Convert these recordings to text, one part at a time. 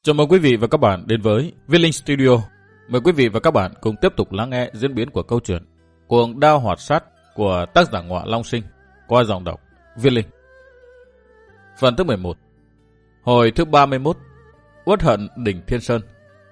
Chào mừng quý vị và các bạn đến với Viết Linh Studio. Mời quý vị và các bạn cùng tiếp tục lắng nghe diễn biến của câu chuyện Cuồng Đao Hoạt Sát của tác giả Ngọa Long Sinh qua giọng đọc Viết Linh. Phần thứ 11. Hồi thứ 31. Uất hận đỉnh Thiên Sơn.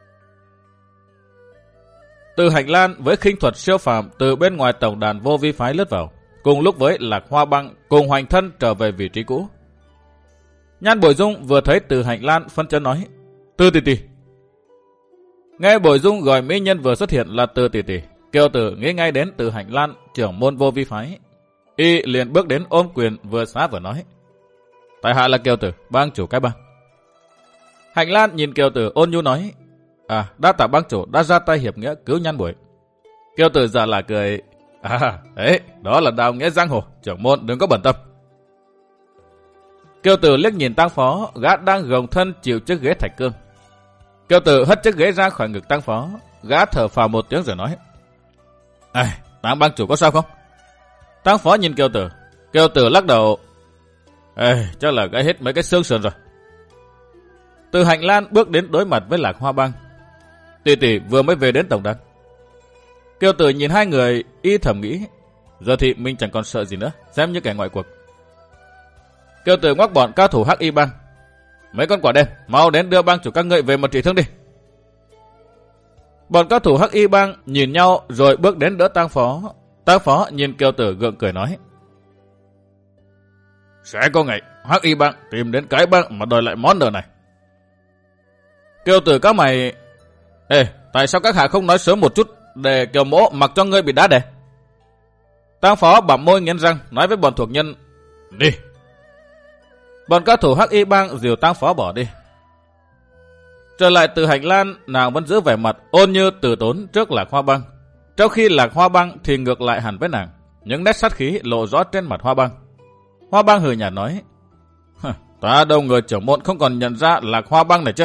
Từ hành lang với khinh thuật siêu phàm từ bên ngoài tổng đàn vô vi phái lướt vào, cùng lúc với Lạc Hoa Băng cùng Hoành Thân trở về vị trí cũ. Nhan Bội Dung vừa thấy Từ Hành Lan phân chấn nói: Từ tỷ tỷ. Nghe Bội Dung gọi mỹ nhân vừa xuất hiện là Từ tỷ tỷ, Kiều Tử nghĩ ngay đến Từ Hành Lan, trưởng môn vô vi phái. Y liền bước đến ôm quyền vừa xá vừa nói: Tại hạ là Kiều Tử, bang chủ cái bang. Hành Lan nhìn Kiều Tử ôn nhu nói: đa tạ bang chủ đã ra tay hiệp nghĩa cứu Nhan Bội. Kiều Tử giả là cười: đấy, đó là đạo nghĩa giang hồ, trưởng môn đừng có bận tâm. Kiều Tử liếc nhìn Tăng Phó, gã đang gồng thân chịu chiếc ghế thạch cương. Kiều Tử hất chiếc ghế ra khỏi ngực Tăng Phó, gã thở phào một tiếng rồi nói: Tăng bang chủ có sao không? Tăng Phó nhìn Kiều Tử lắc đầu: chắc là gãy hết mấy cái xương sườn rồi. Từ Hành Lan bước đến đối mặt với Lạc Hoa Băng: Tỷ tỷ vừa mới về đến tổng đàn. Kiều Tử nhìn hai người, y thầm nghĩ: giờ thì mình chẳng còn sợ gì nữa, xem như kẻ ngoại cuộc. Kiều Tử ngoắc bọn cao thủ Hắc Y Bang: Mấy con quả đen, mau đến đưa bang chủ các ngươi về một trị thương đi. Bọn cao thủ Hắc Y Bang nhìn nhau rồi bước đến đỡ Tăng Phó. Tăng Phó nhìn Kiều Tử gượng cười nói: Sẽ có ngày Hắc Y Bang tìm đến cái bang mà đòi lại món nợ này. Kiều Tử các mày: tại sao các hạ không nói sớm một chút để Kiều mỗ mặc cho ngươi bị đá đè? Tăng Phó bặm môi nghiến răng nói với bọn thuộc nhân: Đi. Bọn cao thủ Hắc Y Bang dìu Tăng Phó bỏ đi. Trở lại Từ Hành Lan, nàng vẫn giữ vẻ mặt ôn như từ tốn trước Lạc Hoa Bang. Trong khi Lạc Hoa Bang thì ngược lại hẳn với nàng, những nét sát khí lộ rõ trên mặt Hoa Bang. Hoa Bang hừ nhạt nói: Ta đâu người trưởng môn không còn nhận ra Lạc Hoa Bang này chứ.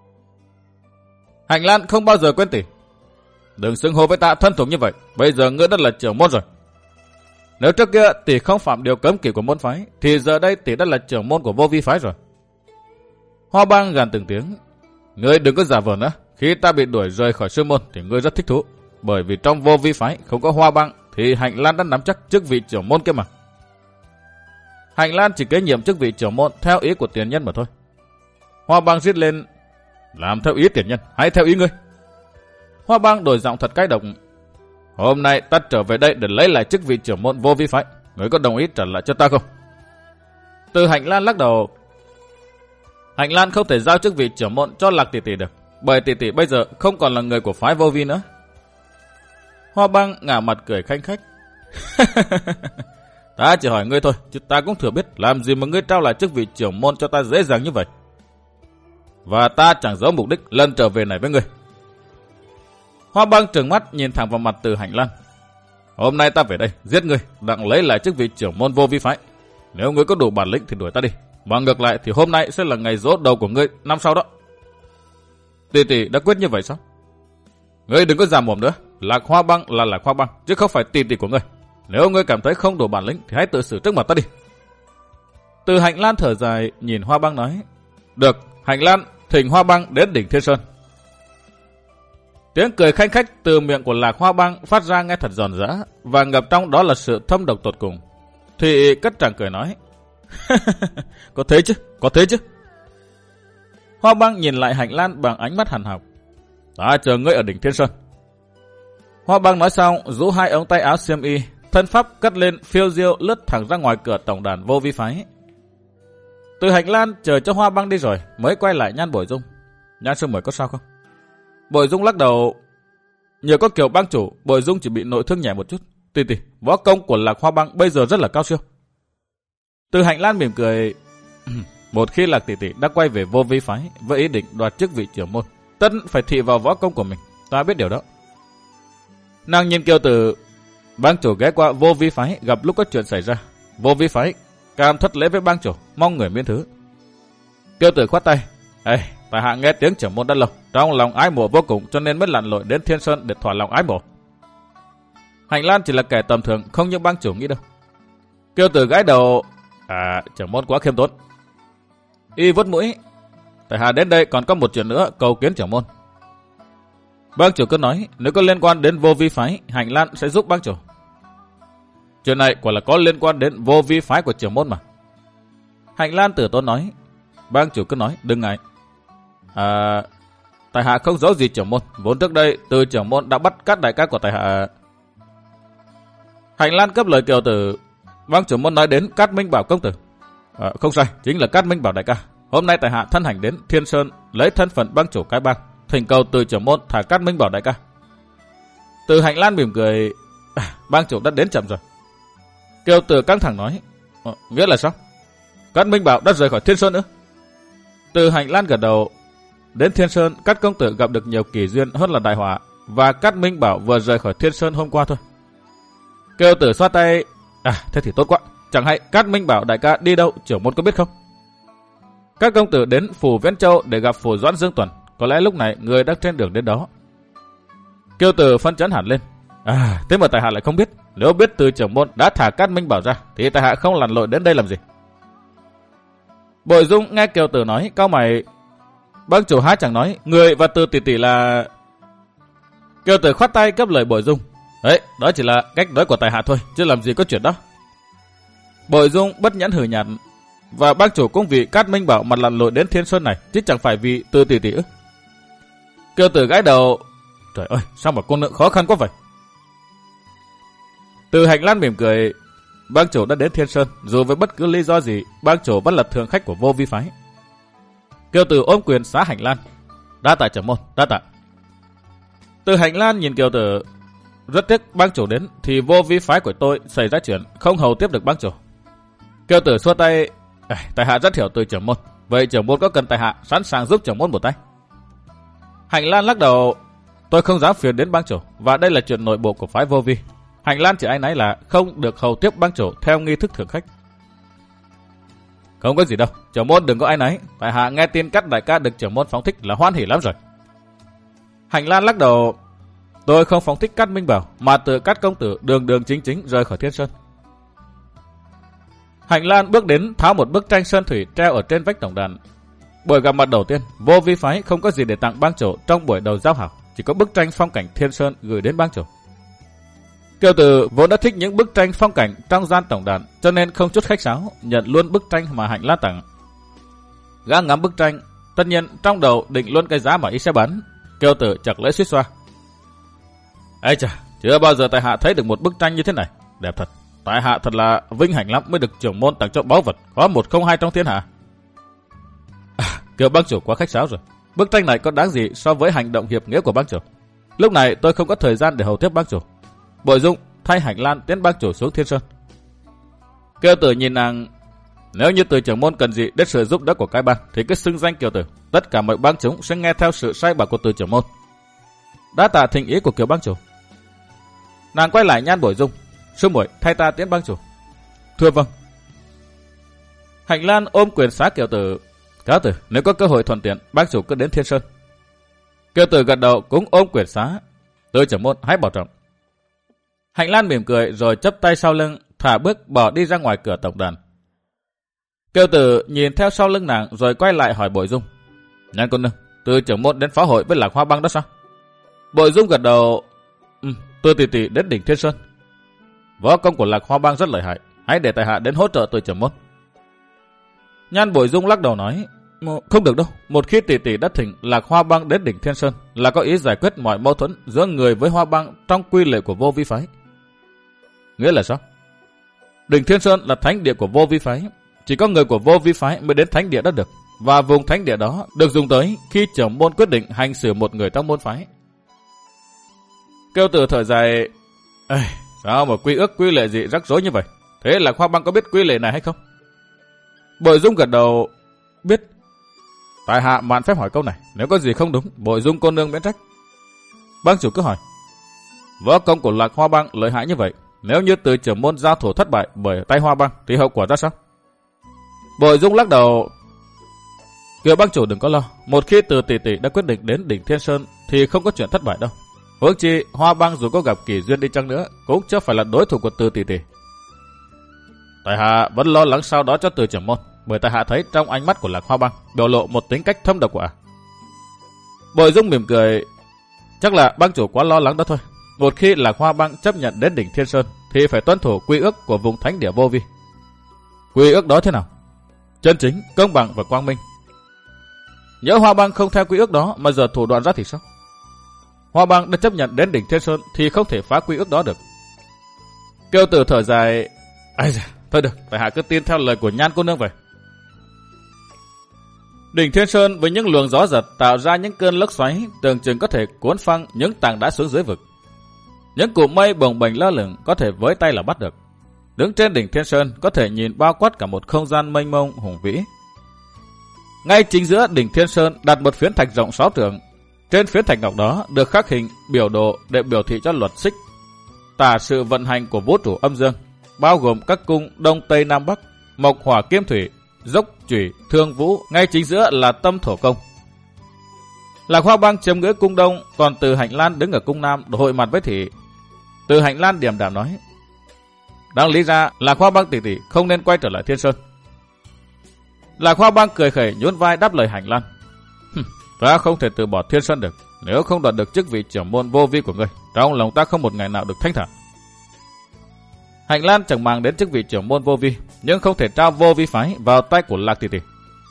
Hành Lan không bao giờ quên tỷ. Đừng xưng hô với ta thân thuộc như vậy, bây giờ ngươi đã là trưởng môn rồi. Nếu trước kia tỷ không phạm điều cấm kỵ của môn phái, thì giờ đây tỷ đã là trưởng môn của vô vi phái rồi. Hoa Bang gàn từng tiếng: Ngươi đừng có giả vờ nữa, khi ta bị đuổi rời khỏi sư môn thì ngươi rất thích thú, bởi vì trong vô vi phái không có Hoa Bang thì Hành Lan đã nắm chắc chức vị trưởng môn kia mà. Hành Lan chỉ kế nhiệm chức vị trưởng môn theo ý của tiền nhân mà thôi. Hoa Bang rít lên: Làm theo ý tiền nhân hay theo ý ngươi? Hoa Bang đổi giọng thật cay độc: Hôm nay ta trở về đây để lấy lại chức vị trưởng môn vô vi phái, ngươi có đồng ý trả lại cho ta không? Từ Hành Lan lắc đầu: Hành Lan không thể giao chức vị trưởng môn cho Lạc tỷ tỷ được, bởi tỷ tỷ bây giờ không còn là người của phái vô vi nữa. Hoa Bang ngả mặt cười khanh khách: Ta chỉ hỏi ngươi thôi, chứ ta cũng thừa biết làm gì mà ngươi trao lại chức vị trưởng môn cho ta dễ dàng như vậy. Và ta chẳng giấu mục đích lần trở về này với ngươi. Hoa Bang trừng mắt nhìn thẳng vào mặt Từ Hành Lan: Hôm nay ta về đây giết ngươi, đặng lấy lại chức vị trưởng môn vô vi phái. Nếu ngươi có đủ bản lĩnh thì đuổi ta đi, mà ngược lại thì hôm nay sẽ là ngày giỗ đầu của ngươi năm sau đó. Tỷ tỷ đã quyết như vậy sao? Ngươi đừng có giả mồm nữa, Lạc Hoa Bang là Lạc Hoa Bang, chứ không phải tỷ tỷ của ngươi. Nếu ngươi cảm thấy không đủ bản lĩnh thì hãy tự xử trước mặt ta đi. Từ Hành Lan thở dài nhìn Hoa Bang nói: Được, Hành Lan thỉnh Hoa Bang đến đỉnh Thiên Sơn. Tiếng cười khanh khách từ miệng của Lạc Hoa Bang phát ra nghe thật giòn giã, và ngập trong đó là sự thâm độc tột cùng. Thì cất tràng cười nói: Có thế chứ. Hoa Bang nhìn lại Hành Lan bằng ánh mắt hằn học: Ta chờ ngươi ở đỉnh Thiên Sơn. Hoa Bang nói xong rũ hai ống tay áo xiêm y, thân pháp cất lên phiêu diêu lướt thẳng ra ngoài cửa tổng đàn vô vi phái. Từ Hành Lan chờ cho Hoa Bang đi rồi mới quay lại Nhan Bội Dung: Nhan sư muội có sao không? Bội Dung lắc đầu: Nhờ có Kiều bang chủ, Bội Dung chỉ bị nội thương nhẹ một chút. Tỷ tỷ, võ công của Lạc Hoa Bang bây giờ rất là cao siêu. Từ Hành Lan mỉm cười: Một khi Lạc tỷ tỷ đã quay về vô vi phái với ý định đoạt chức vị trưởng môn, tất phải thị vào võ công của mình, ta biết điều đó. Nàng nhìn Kiều Tử: Bang chủ ghé qua vô vi phái gặp lúc có chuyện xảy ra, vô vi phái cam thất lễ với bang chủ, mong người miễn thứ. Kiều Tử khoát tay: Tại hạ nghe tiếng trưởng môn đã lâu, trong lòng ái mộ vô cùng, cho nên mới lặn lội đến Thiên Sơn để thỏa lòng ái mộ. Hành Lan chỉ là kẻ tầm thường, không như bang chủ nghĩ đâu. Kiều Tử gãi đầu: Trưởng môn quá khiêm tốn. Y vuốt mũi: tại hạ đến đây còn có một chuyện nữa cầu kiến trưởng môn. Bang chủ cứ nói, nếu có liên quan đến Vô Vi phái, Hành Lan sẽ giúp bang chủ. Chuyện này quả là có liên quan đến Vô Vi phái của trưởng môn mà. Hành Lan tử tốn nói. Bang chủ cứ nói, đừng ngại. Tại hạ không giấu gì trưởng môn, vốn trước đây Từ trưởng môn đã bắt các đại ca của tại hạ. Hành Lan cấp lời Kiều Tử. Bang trưởng môn nói đến Cát Minh Bảo công tử. Không sai, chính là Cát Minh Bảo đại ca. Hôm nay tại hạ thân hành đến Thiên Sơn lấy thân phận bang chủ cái bang, thỉnh cầu Từ trưởng môn thả Cát Minh Bảo đại ca. Từ Hành Lan mỉm cười. Bang chủ đã đến chậm rồi. Kiều Tử căng thẳng nói. Nghĩa là sao? Cát Minh Bảo đã rời khỏi Thiên Sơn nữa? Từ Hành Lan gật đầu. Đến Thiên Sơn, các công tử gặp được nhiều kỳ duyên hơn là đại họa, và Cát Minh Bảo vừa rời khỏi Thiên Sơn hôm qua thôi. Kiều Tử xoa tay. Thế thì tốt quá. Chẳng hay Cát Minh Bảo đại ca đi đâu, trưởng môn có biết không? Các công tử đến phủ Viễn Châu để gặp phủ Doãn Dương Tuần. Có lẽ lúc này người đang trên đường đến đó. Kiều Tử phân chấn hẳn lên. Thế mà tại hạ lại không biết. Nếu biết Từ trưởng môn đã thả Cát Minh Bảo ra, thì tại hạ không lặn lội đến đây làm gì. Bội Dung nghe Kiều Tử nói, cau mày. Bang chủ há chẳng nói, người và Từ tỷ tỷ là... Kiều Tử khoát tay cấp lời Bội Dung. Đấy, đó chỉ là cách nói của tại hạ thôi, chứ làm gì có chuyện đó. Bội Dung bất nhẫn hừ nhạt. Và bang chủ cũng vì Cát Minh Bảo mà lặn lội đến Thiên Sơn này, chứ chẳng phải vì Từ tỷ tỷ ư? Kiều Tử gãi đầu. Trời ơi, sao mà cô nữ khó khăn quá vậy? Từ Hành Lan mỉm cười. Bang chủ đã đến Thiên Sơn, dù với bất cứ lý do gì, bang chủ vẫn là thượng khách của Vô Vi phái. Kiều Tử ôm quyền xá Hành Lan. Đa tạ trưởng môn, đa tạ. Từ Hành Lan nhìn Kiều Tử. Rất tiếc bang chủ đến thì Vô Vi phái của tôi xảy ra chuyện, không hầu tiếp được bang chủ. Kiều Tử xua tay. Tại hạ rất hiểu Từ trưởng môn. Vậy trưởng môn có cần tại hạ sẵn sàng giúp trưởng môn một tay? Hành Lan lắc đầu. Tôi không dám phiền đến bang chủ, và đây là chuyện nội bộ của phái Vô Vi. Hành Lan chỉ anh ấy là không được hầu tiếp bang chủ theo nghi thức thượng khách. Không có gì đâu, trưởng môn đừng có anh ấy. Tại hạ nghe tin các đại ca được trưởng môn phóng thích là hoan hỉ lắm rồi. Hành Lan lắc đầu. Tôi không phóng thích Cát Minh Bảo, mà từ các công tử đường chính rời khỏi Thiên Sơn. Hành Lan bước đến tháo một bức tranh sơn thủy treo ở trên vách tổng đàn. Buổi gặp mặt đầu tiên, Vô Vi phái không có gì để tặng bang chủ trong buổi đầu giao hảo, chỉ có bức tranh phong cảnh Thiên Sơn gửi đến bang chủ. Kiều Tử vốn đã thích những bức tranh phong cảnh trong gian tổng đàn, cho nên không chút khách sáo nhận luôn bức tranh mà Hành Lan tặng. Gã ngắm bức tranh, tất nhiên trong đầu định luôn cái giá mà y sẽ bán. Kiều Tử chặt lưỡi suýt xoa. Ây chà, chưa bao giờ tại hạ thấy được một bức tranh như thế này, đẹp thật. Tại hạ thật là vinh hạnh lắm mới được trưởng môn tặng cho báu vật có 102 trong thiên hạ. Kiều bang chủ quá khách sáo rồi. Bức tranh này có đáng gì so với hành động hiệp nghĩa của bang chủ. Lúc này tôi không có thời gian để hầu tiếp bang chủ. Bội Dung thay Hành Lan tiến bang chủ xuống Thiên Sơn. Kiều Tử nhìn nàng. Nếu như Từ trưởng môn cần gì đến sự giúp đỡ của cái bang thì cứ xưng danh Kiều Tử. Tất cả mọi bang chúng sẽ nghe theo sự sai bảo của Từ trưởng môn. Đã tạ thỉnh ý của Kiều bang chủ. Nàng quay lại nhan Bội Dung. Sư muội thay ta tiến bang chủ. Thưa vâng. Hành Lan ôm quyền xá Kiều Tử. Cáo tử, nếu có cơ hội thuận tiện, bang chủ cứ đến Thiên Sơn. Kiều Tử gật đầu cũng ôm quyền xá. Từ trưởng môn hãy bảo trọng. Hành Lan mỉm cười rồi chắp tay sau lưng, thả bước bỏ đi ra ngoài cửa tổng đàn. Kiều Tử nhìn theo sau lưng nàng rồi quay lại hỏi Bội Dung. Nhan cô nương, Từ trưởng môn đến phá hội với Lạc Hoa bang đó sao? Bội Dung gật đầu. Từ tỷ tỷ đến đỉnh Thiên Sơn. Võ công của Lạc Hoa bang rất lợi hại, hãy để tại hạ đến hỗ trợ Từ trưởng môn. Nhan Bội Dung lắc đầu nói. Không được đâu, một khi tỷ tỷ đã thỉnh Lạc Hoa bang đến đỉnh Thiên Sơn là có ý giải quyết mọi mâu thuẫn giữa người với Hoa bang trong quy lệ của Vô Vi phái. Nghĩa là sao? Đỉnh Thiên Sơn là thánh địa của Vô Vi phái, chỉ có người của Vô Vi phái mới đến thánh địa đó được, và vùng thánh địa đó được dùng tới khi trưởng môn quyết định hành xử một người trong môn phái. Kiều Tử thở dài. Sao mà quy ước quy lệ gì rắc rối như vậy? Thế Lạc Hoa bang có biết quy lệ này hay không? Bội Dung gật đầu. Biết. Tại hạ mạn phép hỏi câu này, nếu có gì không đúng, Bội Dung cô nương miễn trách. Bang chủ cứ hỏi. Võ công của Lạc Hoa bang lợi hại như vậy, nếu như Từ trưởng môn giao thủ thất bại bởi tay Hoa bang thì hậu quả ra sao? Bội Dung lắc đầu. Kiều bang chủ đừng có lo, một khi Từ tỷ tỷ đã quyết định đến đỉnh Thiên Sơn thì không có chuyện thất bại đâu. Huống chi Hoa bang dù có gặp kỳ duyên đi chăng nữa cũng chưa phải là đối thủ của Từ tỷ tỷ. Tại hạ vẫn lo lắng sau đó cho Từ trưởng môn, bởi tại hạ thấy trong ánh mắt của Lạc Hoa Bang biểu lộ một tính cách thâm độc của ả. Bội Dung mỉm cười, chắc là bang chủ quá lo lắng đó thôi. Một khi Lạc Hoa Bang chấp nhận đến đỉnh Thiên Sơn thì phải tuân thủ quy ước của vùng thánh địa vô vi. Quy ước đó thế nào? Chân chính, công bằng và quang minh. Nhớ Hoa Bang không theo quy ước đó mà giờ thủ đoạn ra thì sao? Hoa Bang đã chấp nhận đến đỉnh Thiên Sơn thì không thể phá quy ước đó được. Kiêu Tử thở dài, ai da, thôi được, tại hạ cứ tin theo lời của Nhan cô nương vậy. Đỉnh Thiên Sơn với những luồng gió giật tạo ra những cơn lốc xoáy tưởng chừng có thể cuốn phăng những tảng đá xuống dưới vực. Những cụm mây bồng bềnh lơ lửng có thể với tay là bắt được. Đứng trên đỉnh Thiên Sơn có thể nhìn bao quát cả một không gian mênh mông hùng vĩ. Ngay chính giữa đỉnh Thiên Sơn đặt một phiến thạch rộng 6 trượng. Trên phiến thạch ngọc đó được khắc hình biểu đồ để biểu thị cho luật xích, tả sự vận hành của vũ trụ âm dương, bao gồm các cung đông tây nam bắc, mộc hỏa kim thủy, dốc chủy, thương vũ. Ngay chính giữa là tâm thổ công. Lạc Hoa Bang chiếm ngưỡng cung đông, còn Từ Hạnh Lan đứng ở cung nam hội mặt với thị. Từ Hạnh Lan điềm đạm nói, đáng lý ra Lạc Hoa Bang tỷ tỷ không nên quay trở lại Thiên Sơn. Lạc Hoa Bang cười khẩy nhún vai đáp lời Hạnh Lan, ta không thể từ bỏ Thiên Sơn được. Nếu không đoạt được chức vị trưởng môn vô vi của ngươi, trong lòng ta không một ngày nào được thanh thản. Hạnh Lan chẳng màng đến chức vị trưởng môn vô vi, nhưng không thể trao vô vi phái vào tay của Lạc tỷ tỷ.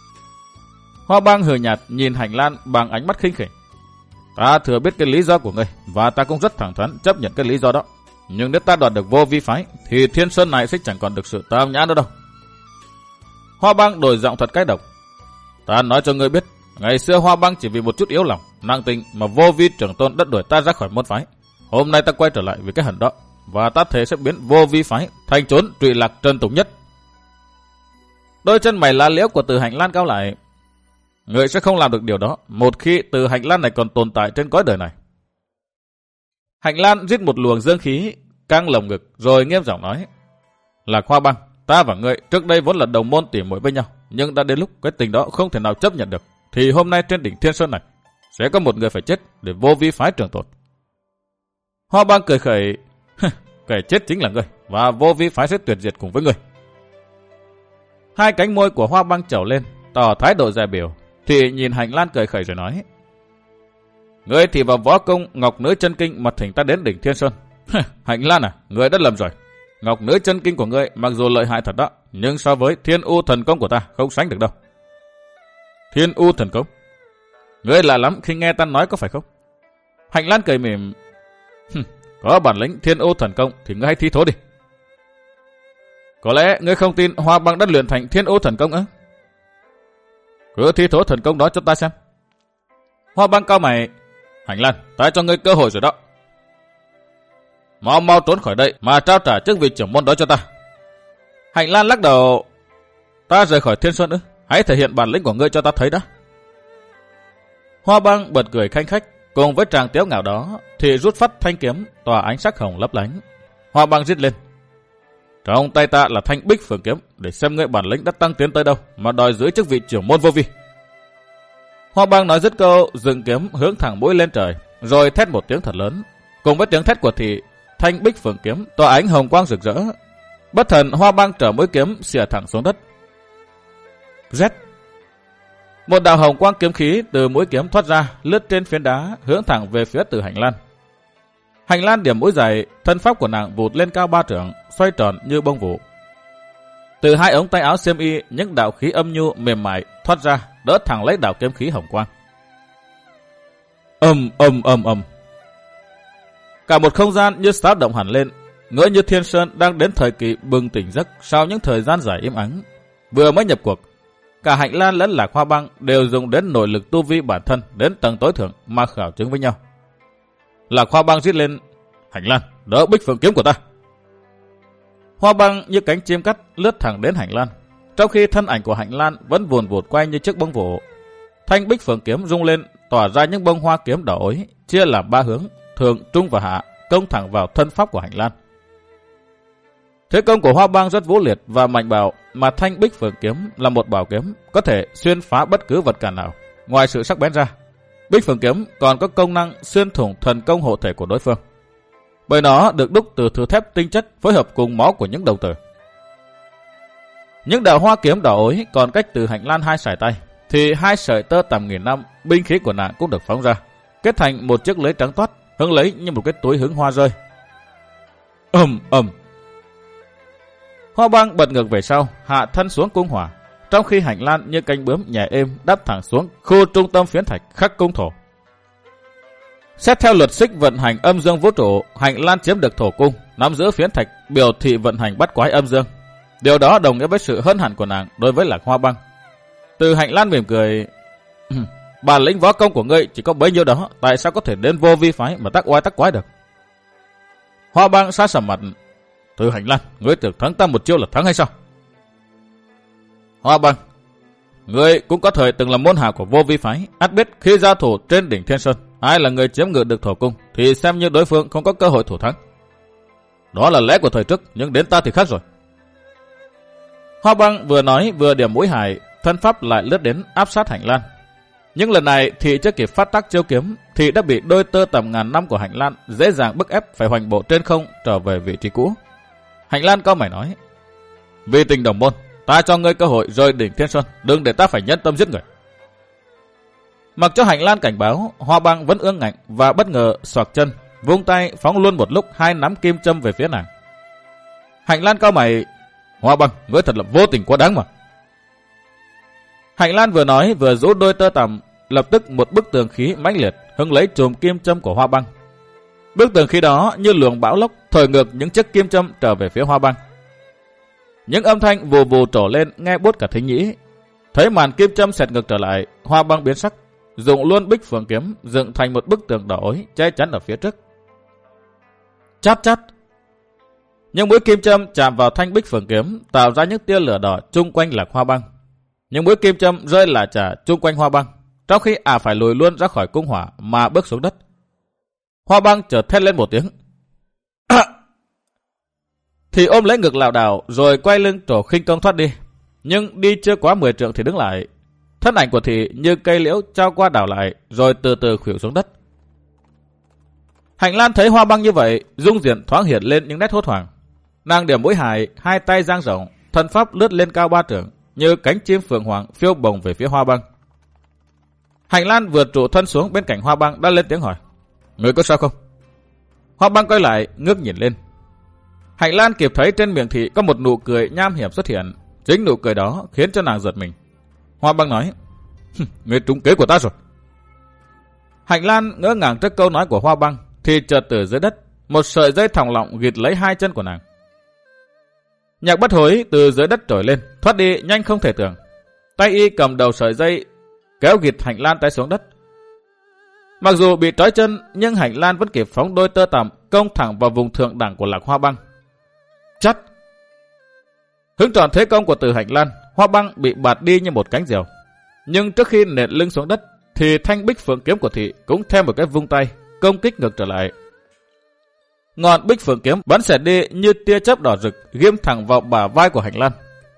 Hoa Bang hừ nhạt nhìn Hạnh Lan bằng ánh mắt khinh khỉnh. Ta thừa biết cái lý do của ngươi và ta cũng rất thẳng thắn chấp nhận cái lý do đó. Nhưng nếu ta đoạt được vô vi phái thì Thiên Sơn này sẽ chẳng còn được sự tao nhã nữa đâu. Hoa Bang đổi giọng thật cay độc. Ta nói cho ngươi biết, ngày xưa Hoa Bang chỉ vì một chút yếu lòng, nặng tình mà vô vi trưởng tôn đất đuổi ta ra khỏi môn phái. Hôm nay ta quay trở lại vì cái hận đó, và ta thề sẽ biến vô vi phái thành chốn trụy lạc trần tục nhất. Đôi chân mày lá liễu của Từ Hạnh Lan cao lại. Ngươi sẽ không làm được điều đó một khi Từ Hạnh Lan này còn tồn tại trên cõi đời này. Hạnh Lan rít một luồng dương khí căng lồng ngực rồi nghiêm giọng nói, Lạc Hoa Bang, ta và ngươi trước đây vốn là đồng môn tỉ muội với nhau, nhưng đã đến lúc cái tình đó không thể nào chấp nhận được, thì hôm nay trên đỉnh Thiên Sơn này sẽ có một người phải chết để vô vi phái trường tồn. Hoa Bang cười khẩy, kẻ chết chính là ngươi và vô vi phái sẽ tuyệt diệt cùng với ngươi. Hai cánh môi của Hoa Bang trẩu lên tỏ thái độ dè biểu, thì nhìn Hạnh Lan cười khẩy rồi nói, ngươi thì vào võ công Ngọc Nữ Chân Kinh mà thỉnh ta đến đỉnh Thiên Sơn. Hạnh Lan à, ngươi đã lầm rồi. Ngọc Nữ Chân Kinh của ngươi mặc dù lợi hại thật đó, nhưng so với Thiên U Thần Công của ta không sánh được đâu. Thiên U Thần Công? Ngươi lạ lắm khi nghe ta nói có phải không? Hạnh Lan cười mỉm, có bản lĩnh Thiên U Thần Công thì ngươi hãy thi thố đi. Có lẽ ngươi không tin Hoa Bang đã luyện thành Thiên U Thần Công á? Cứ thi thố thần công đó cho ta xem. Hoa Bang cao mày, Hạnh Lan, ta cho ngươi cơ hội rồi đó. Mau mau trốn khỏi đây mà trao trả chức vị trưởng môn đó cho ta. Hạnh Lan lắc đầu, ta rời khỏi Thiên Sơn ư? Hãy thể hiện bản lĩnh của ngươi cho ta thấy đã. Hoa Bang bật cười khanh khách, cùng với tràng tiếu ngạo đó thì rút phát thanh kiếm tỏa ánh sắc hồng lấp lánh. Hoa Bang rít lên, trong tay ta là thanh Bích Phượng kiếm, để xem ngươi bản lĩnh đã tăng tiến tới đâu mà đòi giữ chức vị trưởng môn vô vi. Hoa Bang nói dứt câu, dựng kiếm hướng thẳng mũi lên trời, rồi thét một tiếng thật lớn. Cùng với tiếng thét của thị, thanh Bích Phượng kiếm tỏa ánh hồng quang rực rỡ. Bất thần Hoa Bang trở mũi kiếm xìa thẳng xuống đất. Rét. Một đạo hồng quang kiếm khí từ mũi kiếm thoát ra, lướt trên phiến đá, hướng thẳng về phía Từ Hạnh Lan. Hạnh Lan điểm mũi dài, thân pháp của nàng vụt lên cao 3 trượng, xoay tròn như bông vụ. Từ hai ống tay áo xiêm y, những đạo khí âm nhu mềm mại thoát ra, đỡ thẳng lấy đạo kiếm khí hồng quang. Ầm. Cả một không gian như xáo động hẳn lên, ngỡ như Thiên Sơn đang đến thời kỳ bừng tỉnh giấc sau những thời gian dài im ắng. Vừa mới nhập cuộc, cả Hạnh Lan lẫn Lạc Hoa Bang đều dùng đến nội lực tu vi bản thân đến tầng tối thượng mà khảo chứng với nhau. Lạc Hoa Bang rít lên, Hạnh Lan, đỡ Bích Phượng kiếm của ta. Hoa Bang như cánh chim cắt lướt thẳng đến Hạnh Lan, trong khi thân ảnh của Hạnh Lan vẫn vùn vụt quay như chiếc bông vụ. Thanh Bích Phượng kiếm rung lên, tỏa ra những bông hoa kiếm đỏ ối, chia làm 3 hướng, thượng, trung và hạ, công thẳng vào thân pháp của Hạnh Lan. Thế công của Hoa Bang rất vũ liệt và mạnh bạo, mà thanh Bích Phượng kiếm là một bảo kiếm có thể xuyên phá bất cứ vật cản nào. Ngoài sự sắc bén ra, Bích Phượng kiếm còn có công năng xuyên thủng thần công hộ thể của đối phương, bởi nó được đúc từ thứ thép tinh chất phối hợp cùng máu của những đồng tử. Những đạo hoa kiếm đỏ ối còn cách từ hành lan 2 sải tay, thì 2 sợi tơ tầm nghìn năm binh khí của nàng cũng được phóng ra, kết thành một chiếc lưới trắng toát, hứng lấy như một cái túi hứng hoa rơi. Ầm. Hoa Băng bật ngược về sau, hạ thân xuống cung hỏa, trong khi hành lan như cánh bướm nhẹ êm đáp thẳng xuống khu trung tâm phiến thạch khắc cung thổ. Xét theo luật xích vận hành âm dương vũ trụ, hành lan chiếm được thổ cung, nắm giữ phiến thạch biểu thị vận hành bắt quái âm dương. Điều đó đồng nghĩa với sự hơn hẳn của nàng đối với Lạc Hoa Băng. Từ hành lan mỉm cười, bản lĩnh võ công của ngươi chỉ có bấy nhiêu đó, tại sao có thể đến Vô Vi phái mà tác oai tác quái được? Hoa Băng sát sầm mặt, từ hành lan, ngươi tưởng thắng ta một chiêu là thắng hay sao? Hoa Băng, ngươi cũng có thời từng là môn hạ của Vô Vi phái, ắt biết khi giao thủ trên đỉnh Thiên Sơn, ai là người chiếm ngự được thổ cung thì xem như đối phương không có cơ hội thủ thắng. Đó là lẽ của thời trước, nhưng đến ta thì khác rồi. Hoa Băng vừa nói vừa điểm mũi hài, thân pháp lại lướt đến áp sát hành lan. Nhưng lần này thì chưa kịp phát tác chiêu kiếm thì đã bị đôi tơ tầm ngàn năm của hành lan dễ dàng bức ép phải hoành bộ trên không trở về vị trí cũ. Hành lan cau mày nói, vì tình đồng môn, ta cho ngươi cơ hội rời đỉnh Thiên Sơn, đừng để ta phải nhân tâm giết người. Mặc cho hành lan cảnh báo, Hoa Băng vẫn ương ngạnh và bất ngờ xoạc chân, vung tay phóng luôn một lúc 2 nắm kim châm về phía nàng. Hành lan cau mày, Hoa Băng, ngươi thật là vô tình quá đáng mà. Hành lan vừa nói vừa rũ đôi tơ tằm, lập tức một bức tường khí mãnh liệt hứng lấy chùm kim châm của Hoa Băng. Bức tường khí đó như luồng bão lốc thổi ngược những chiếc kim châm trở về phía Hoa Băng. Những âm thanh vù vù trổ lên nghe buốt cả thính nhĩ. Thấy màn kim châm xẹt ngược trở lại, Hoa Băng biến sắc, dùng luôn bích phượng kiếm dựng thành một bức tường đỏ ối che chắn ở phía trước. Chát chát. Những mũi kim châm chạm vào thanh bích phượng kiếm tạo ra những tia lửa đỏ chung quanh Lạc Hoa Băng. Những mũi kim châm rơi lả chả chung quanh Hoa Băng, trong khi phải lùi luôn ra khỏi cung hỏa mà bước xuống đất. Hoa Băng chợt thét lên một tiếng, thì ôm lấy ngực lảo đảo rồi quay lưng trổ khinh công thoát đi. Nhưng đi chưa quá 10 trượng thì đứng lại. Thân ảnh của thị như cây liễu trao qua đảo lại rồi từ từ khuỵu xuống đất. Hành lan thấy Hoa Băng như vậy, dung diện thoáng hiện lên những nét hốt hoảng. Nàng điểm mũi hài, 2 tay dang rộng, thân pháp lướt lên cao 3 trượng, như cánh chim phượng hoàng phiêu bồng về phía Hoa Băng. Hành lan vừa trụ thân xuống bên cạnh Hoa Băng đã lên tiếng hỏi, người có sao không? Hoa Băng quay lại ngước nhìn lên. Hành lan kịp thấy trên miệng thị có một nụ cười nham hiểm xuất hiện. Chính nụ cười đó khiến cho nàng giật mình. Hoa Băng nói, người trúng kế của ta rồi. Hành lan ngỡ ngàng trước câu nói của Hoa Băng thì chợt từ dưới đất một sợi dây thòng lọng ghịt lấy 2 chân của nàng. Nhạc Bất Hối từ dưới đất trồi lên, thoát đi nhanh không thể tưởng. Tay y cầm đầu sợi dây kéo ghịt hành lan tay xuống đất. Mặc dù bị trói chân nhưng hành lan vẫn kịp phóng đôi tơ tằm công thẳng vào vùng thượng đẳng của Lạc Hoa Băng. Chắt. Hứng tròn thế công của Từ Hành Lan, Hoa Băng bị bạt đi như một cánh diều. Nhưng trước khi nện lưng xuống đất thì thanh bích phượng kiếm của thị cũng theo một cái vung tay công kích ngược trở lại. Ngọn bích phượng kiếm bắn xẹt đi như tia chớp đỏ rực ghim thẳng vào bả vai của Hành Lan.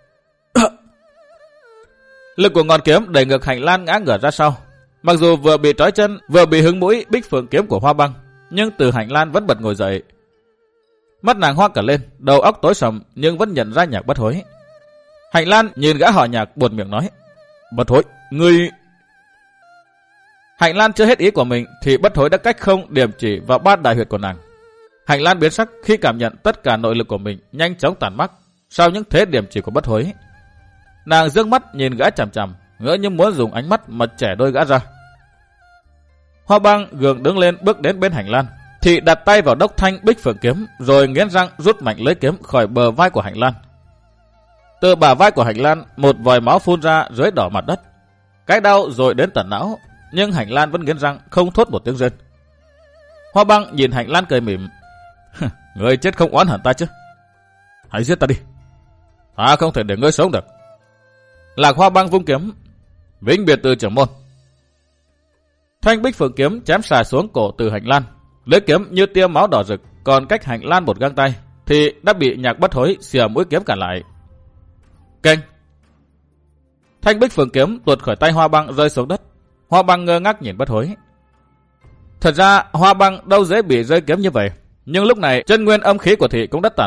Lực của ngọn kiếm đẩy ngược Hành Lan ngã ngửa ra sau. Mặc dù vừa bị trói chân vừa bị hứng mũi bích phượng kiếm của Hoa Băng, nhưng Từ Hành Lan vẫn bật ngồi dậy. Mắt nàng hoa cả lên, đầu óc tối sầm nhưng vẫn nhận ra Nhạc Bất Hối. Hành Lan nhìn gã họ Nhạc buột miệng nói, Bất Hối, ngươi... Hành Lan chưa hết ý của mình thì Bất Hối đã cách không điểm chỉ vào 3 đại huyệt của nàng. Hành Lan biến sắc khi cảm nhận tất cả nội lực của mình nhanh chóng tàn mắc sau những thế điểm chỉ của Bất Hối. Nàng dương mắt nhìn gã chằm chằm, ngỡ như muốn dùng ánh mắt mà chẻ đôi gã ra. Hoa Băng gượng đứng lên bước đến bên Hành Lan, thì đặt tay vào đốc thanh bích phượng kiếm rồi nghiến răng rút mạnh lưỡi kiếm khỏi bờ vai của Hành Lan. Từ bả vai của Hành Lan một vòi máu phun ra dưới đỏ mặt đất. Cái đau rồi đến tận não, nhưng Hành Lan vẫn nghiến răng không thốt một tiếng rên. Hoa Băng nhìn Hành Lan cười mỉm, người chết không oán hận ta chứ? Hãy giết ta đi, ta không thể để ngươi sống được. Lạc Hoa Băng vung kiếm, vĩnh biệt Từ trưởng môn. Thanh bích phượng kiếm chém xà xuống cổ Từ Hành Lan. Lưỡi kiếm như tia máu đỏ rực, còn cách Hành Lan một găng tay thì đã bị Nhạc Bất Hối xìa mũi kiếm cản lại. Keng! Thanh bích phượng kiếm tuột khỏi tay Hoa Băng rơi xuống đất. Hoa Băng ngơ ngác nhìn Bất Hối. Thật ra Hoa Băng đâu dễ bị rơi kiếm như vậy, nhưng lúc này chân nguyên âm khí của thị cũng đã tàn mắc,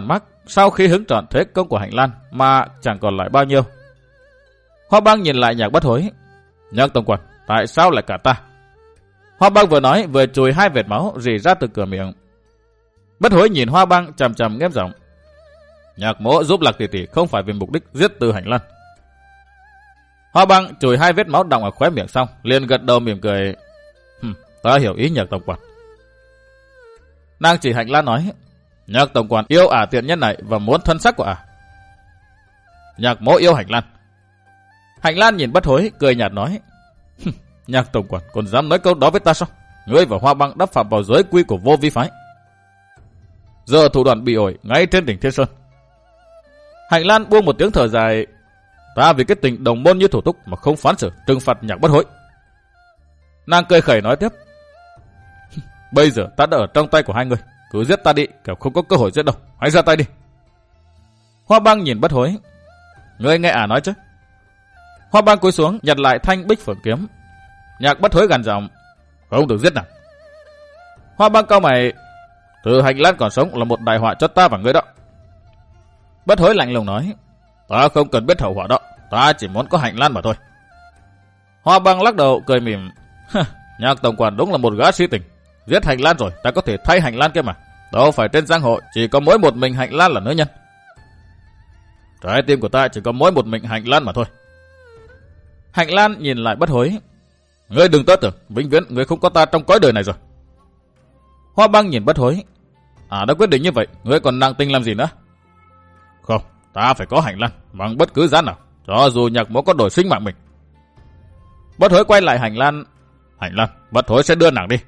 sau khi hứng trọn thế công của Hạnh Lan mà chẳng còn lại bao nhiêu. Hoa Bang nhìn lại Nhạc Bất Hối. Nhạc tổng quản, tại sao lại cả ta? Hoa Bang vừa nói vừa chùi 2 vệt máu rỉ ra từ cửa miệng. Bất Hối nhìn Hoa Bang trầm trầm nghiêm giọng. Nhạc mỗ giúp Lạc tỷ tỷ không phải vì mục đích giết Từ Hạnh Lan. Hoa Bang chùi 2 vết máu đọng ở khóe miệng xong, liền gật đầu mỉm cười. Ta hiểu ý Nhạc tổng quản. Nàng chỉ Hạnh Lan nói. Nhạc tổng quản yêu ả tiện nhân này và muốn thân xác của ả. Nhạc mỗ yêu Hạnh Lan. Hạnh Lan nhìn Bất Hối cười nhạt nói. Nhạc tổng quản còn dám nói câu đó với ta sao? Ngươi và Hoa Bang đã phạm vào giới quy của Vô Vi phái. Giờ thủ đoạn bị ổi ngay trên đỉnh Thiên Sơn. Hạnh Lan buông một tiếng thở dài. Ta vì cái tình đồng môn như thủ túc mà không phán xử trừng phạt Nhạc Bất Hối. Nàng cười khẩy nói tiếp. Bây giờ ta đã ở trong tay của hai người, cứ giết ta đi, kẻo không có cơ hội giết đâu. Hãy ra tay đi. Hoa Bang nhìn Bất Hối. Ngươi nghe ả nói chứ? Hoa Bang cúi xuống nhặt lại thanh bích phượng kiếm. Nhạc Bất Hối gằn giọng. Không được giết nàng. Hoa Bang cau mày. Từ Hạnh Lan còn sống là một đại họa cho ta và ngươi đó. Bất Hối lạnh lùng nói. Ta không cần biết hậu họa đó, ta chỉ muốn có Hạnh Lan mà thôi. Hoa Bang lắc đầu cười mỉm. Nhạc tổng quản đúng là một gã si tình. Giết Hạnh Lan rồi ta có thể thay Hạnh Lan kia mà. Đâu phải trên giang hồ chỉ có mỗi một mình Hạnh Lan là nữ nhân. Trái tim của ta chỉ có mỗi một mình Hạnh Lan mà thôi. Hạnh Lan nhìn lại Bất Hối. Ngươi đừng tớ tưởng vĩnh viễn ngươi không có ta trong cõi đời này rồi. Hoa Bang nhìn Bất Hối. Đã quyết định như vậy, ngươi còn nặng tình làm gì nữa? Không, ta phải có Hạnh Lan bằng bất cứ giá nào, cho dù Nhạc mỗ có đổi sinh mạng mình. Bất Hối quay lại Hạnh Lan. Hạnh Lan, Bất Hối sẽ đưa nàng đi.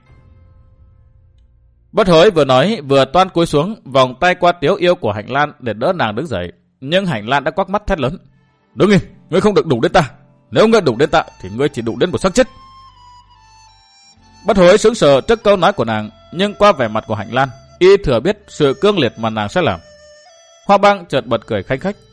Bất Hối vừa nói vừa toan cúi xuống vòng tay qua tiếu yêu của Hạnh Lan để đỡ nàng đứng dậy, nhưng Hạnh Lan đã quắc mắt thét lớn. Đứng im, ngươi không được đụng đến ta. Nếu ngươi đụng đến ta thì ngươi chỉ đụng đến một xác chết. Bất Hối sững sờ trước câu nói của nàng, nhưng qua vẻ mặt của Hạnh Lan, y thừa biết sự cương liệt mà nàng sẽ làm. Hoa Bang chợt bật cười khanh khách.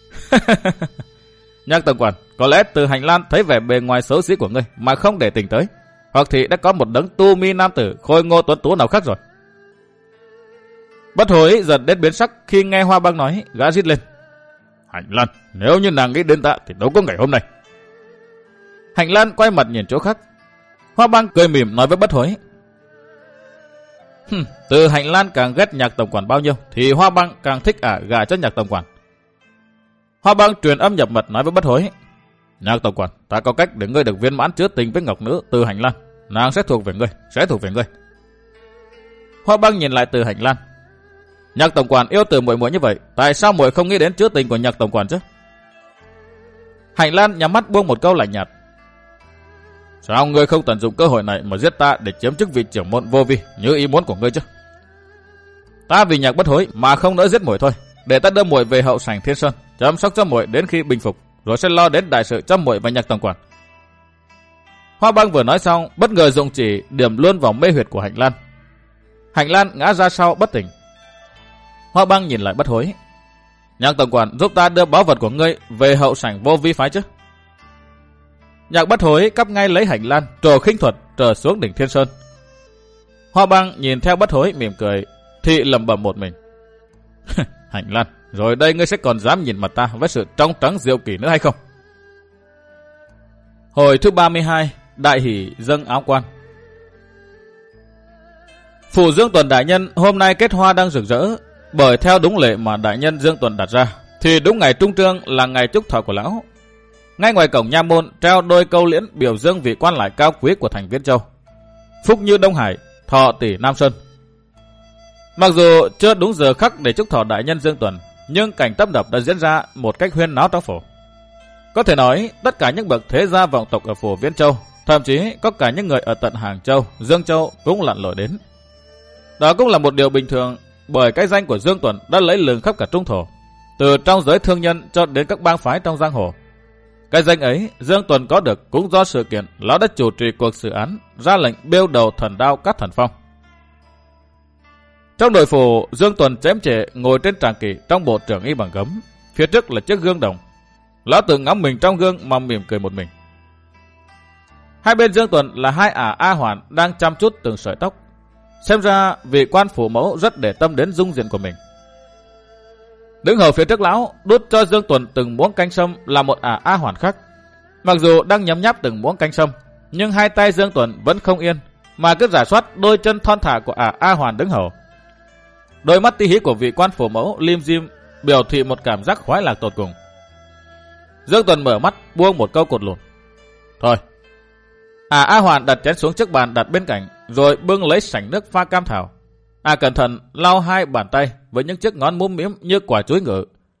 Nhạc tổng quản, có lẽ Từ Hạnh Lan thấy vẻ bề ngoài xấu xí của ngươi mà không để tình tới, hoặc thì đã có một đấng tu mi nam tử khôi ngô tuấn tú nào khác rồi. Bất Hối giật đến biến sắc khi nghe Hoa Bang nói, gã rít lên. Hạnh Lan, nếu như nàng nghĩ đến ta thì đâu có ngày hôm nay. Hạnh Lan quay mặt nhìn chỗ khác. Hoa Bang cười mỉm nói với Bất Hối. Từ Hạnh Lan càng ghét Nhạc tổng quản bao nhiêu thì Hoa Bang càng thích ả gả cho Nhạc tổng quản. Hoa Bang truyền âm nhập mật nói với Bất Hối. Nhạc tổng quản, ta có cách để ngươi được viên mãn chứa tình với ngọc nữ Từ Hạnh Lan. Nàng sẽ thuộc về ngươi, Hoa Bang nhìn lại Từ Hạnh Lan. Nhạc tổng quản yêu Từ muội muội như vậy, tại sao muội không nghĩ đến chứa tình của Nhạc tổng quản chứ? Hạnh Lan nhắm mắt buông một câu lạnh nhạt. Sao ngươi không tận dụng cơ hội này mà giết ta để chiếm chức vị trưởng môn Vô Vi như ý muốn của ngươi chứ? Ta vì Nhạc Bất Hối mà không nỡ giết muội thôi, để ta đưa muội về hậu sảnh Thiên Sơn, chăm sóc cho muội đến khi bình phục, rồi sẽ lo đến đại sự cho muội và Nhạc tổng quản. Hoa Bang vừa nói xong, bất ngờ dụng chỉ điểm luôn vào mê huyệt của Hạnh Lan. Hạnh Lan ngã ra sau bất tỉnh. Hoa Bang nhìn lại Bất Hối. Nhạc tổng quản giúp ta đưa báu vật của ngươi về hậu sảnh Vô Vi phái chứ? Nhạc Bất Hối cắp ngay lấy Hạnh Lan, trồ khinh thuật trở xuống đỉnh Thiên Sơn. Hoa Bang nhìn theo Bất Hối mỉm cười, thì lẩm bẩm một mình. Hạnh Lan, rồi đây ngươi sẽ còn dám nhìn mặt ta với sự trong trắng diệu kỳ nữa hay không? Hồi thứ 32, đại hỷ dâng áo quan. Phủ Dương Tuần đại nhân hôm nay kết hoa đang rực rỡ, bởi theo đúng lệ mà đại nhân Dương Tuần đặt ra, thì đúng ngày trung trương là ngày chúc thọ của lão. Ngay ngoài cổng nha môn treo đôi câu liễn biểu dương vị quan lại cao quý của thành Viễn Châu. Phúc như Đông Hải, thọ tỷ Nam Sơn. Mặc dù chưa đúng giờ khắc để chúc thọ đại nhân Dương Tuần, nhưng cảnh tấp nập đã diễn ra một cách huyên náo trong phủ. Có thể nói tất cả những bậc thế gia vọng tộc ở phủ Viễn Châu, thậm chí có cả những người ở tận Hàng Châu, Dương Châu cũng lặn lội đến. Đó cũng là một điều bình thường, bởi cái danh của Dương Tuần đã lấy lừng khắp cả trung thổ, từ trong giới thương nhân cho đến các bang phái trong giang hồ. Cái danh ấy Dương Tuần có được cũng do sự kiện lão đã chủ trì cuộc xử án, ra lệnh bêu đầu thần đao Cát Thần Phong. Trong nội phủ, Dương Tuần chém trệ ngồi trên tràng kỷ trong bộ trưởng y bằng gấm, phía trước là chiếc gương đồng. Lão tự ngắm mình trong gương mà mỉm cười một mình. Hai bên Dương Tuần là hai ả A Hoàn đang chăm chút từng sợi tóc. Xem ra vị quan phủ mẫu rất để tâm đến dung diện của mình. Đứng hầu phía trước lão, đút cho Dương Tuần từng muỗng canh sâm là một A Hoàn khác. Mặc dù đang nhấm nháp từng muỗng canh sâm, nhưng hai tay Dương Tuần vẫn không yên, mà cứ rà soát đôi chân thon thả của A Hoàn đứng hầu. Đôi mắt tí hí của vị quan phủ mẫu lim dim biểu thị một cảm giác khoái lạc tột cùng. Dương Tuần mở mắt buông một câu cột lùn. Thôi. A Hoàn đặt chén xuống trước bàn đặt bên cạnh, rồi bưng lấy sảnh nước pha cam thảo. Cẩn thận lau hai bàn tay với những chiếc ngón múm mĩm như quả chuối ngự.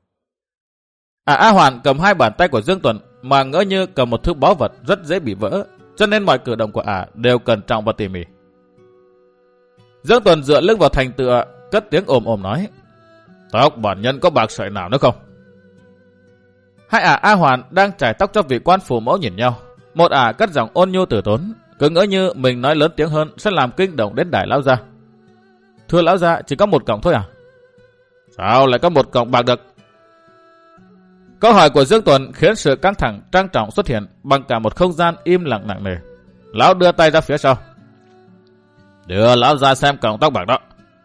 A Hoàn cầm hai bàn tay của Dương Tuần mà ngỡ như cầm một thứ báu vật rất dễ bị vỡ, cho nên mọi cử động của đều cẩn trọng và tỉ mỉ. Dương Tuần dựa lưng vào thành tựa, cất tiếng ồm ồm nói: Tóc bản nhân có bạc sợi nào nữa không? Hai A Hoàn đang trải tóc cho vị quan phủ mẫu nhìn nhau. Một cất giọng ôn nhu từ tốn, cứ ngỡ như mình nói lớn tiếng hơn sẽ làm kinh động đến đại lão gia. Thưa lão gia, chỉ có một cọng thôi à? Sao lại có một cọng bạc được? Câu hỏi của Dương Tuần khiến sự căng thẳng trang trọng xuất hiện bằng cả một không gian im lặng nặng nề. Lão đưa tay ra phía sau. Đưa lão gia xem cọng tóc bạc đó.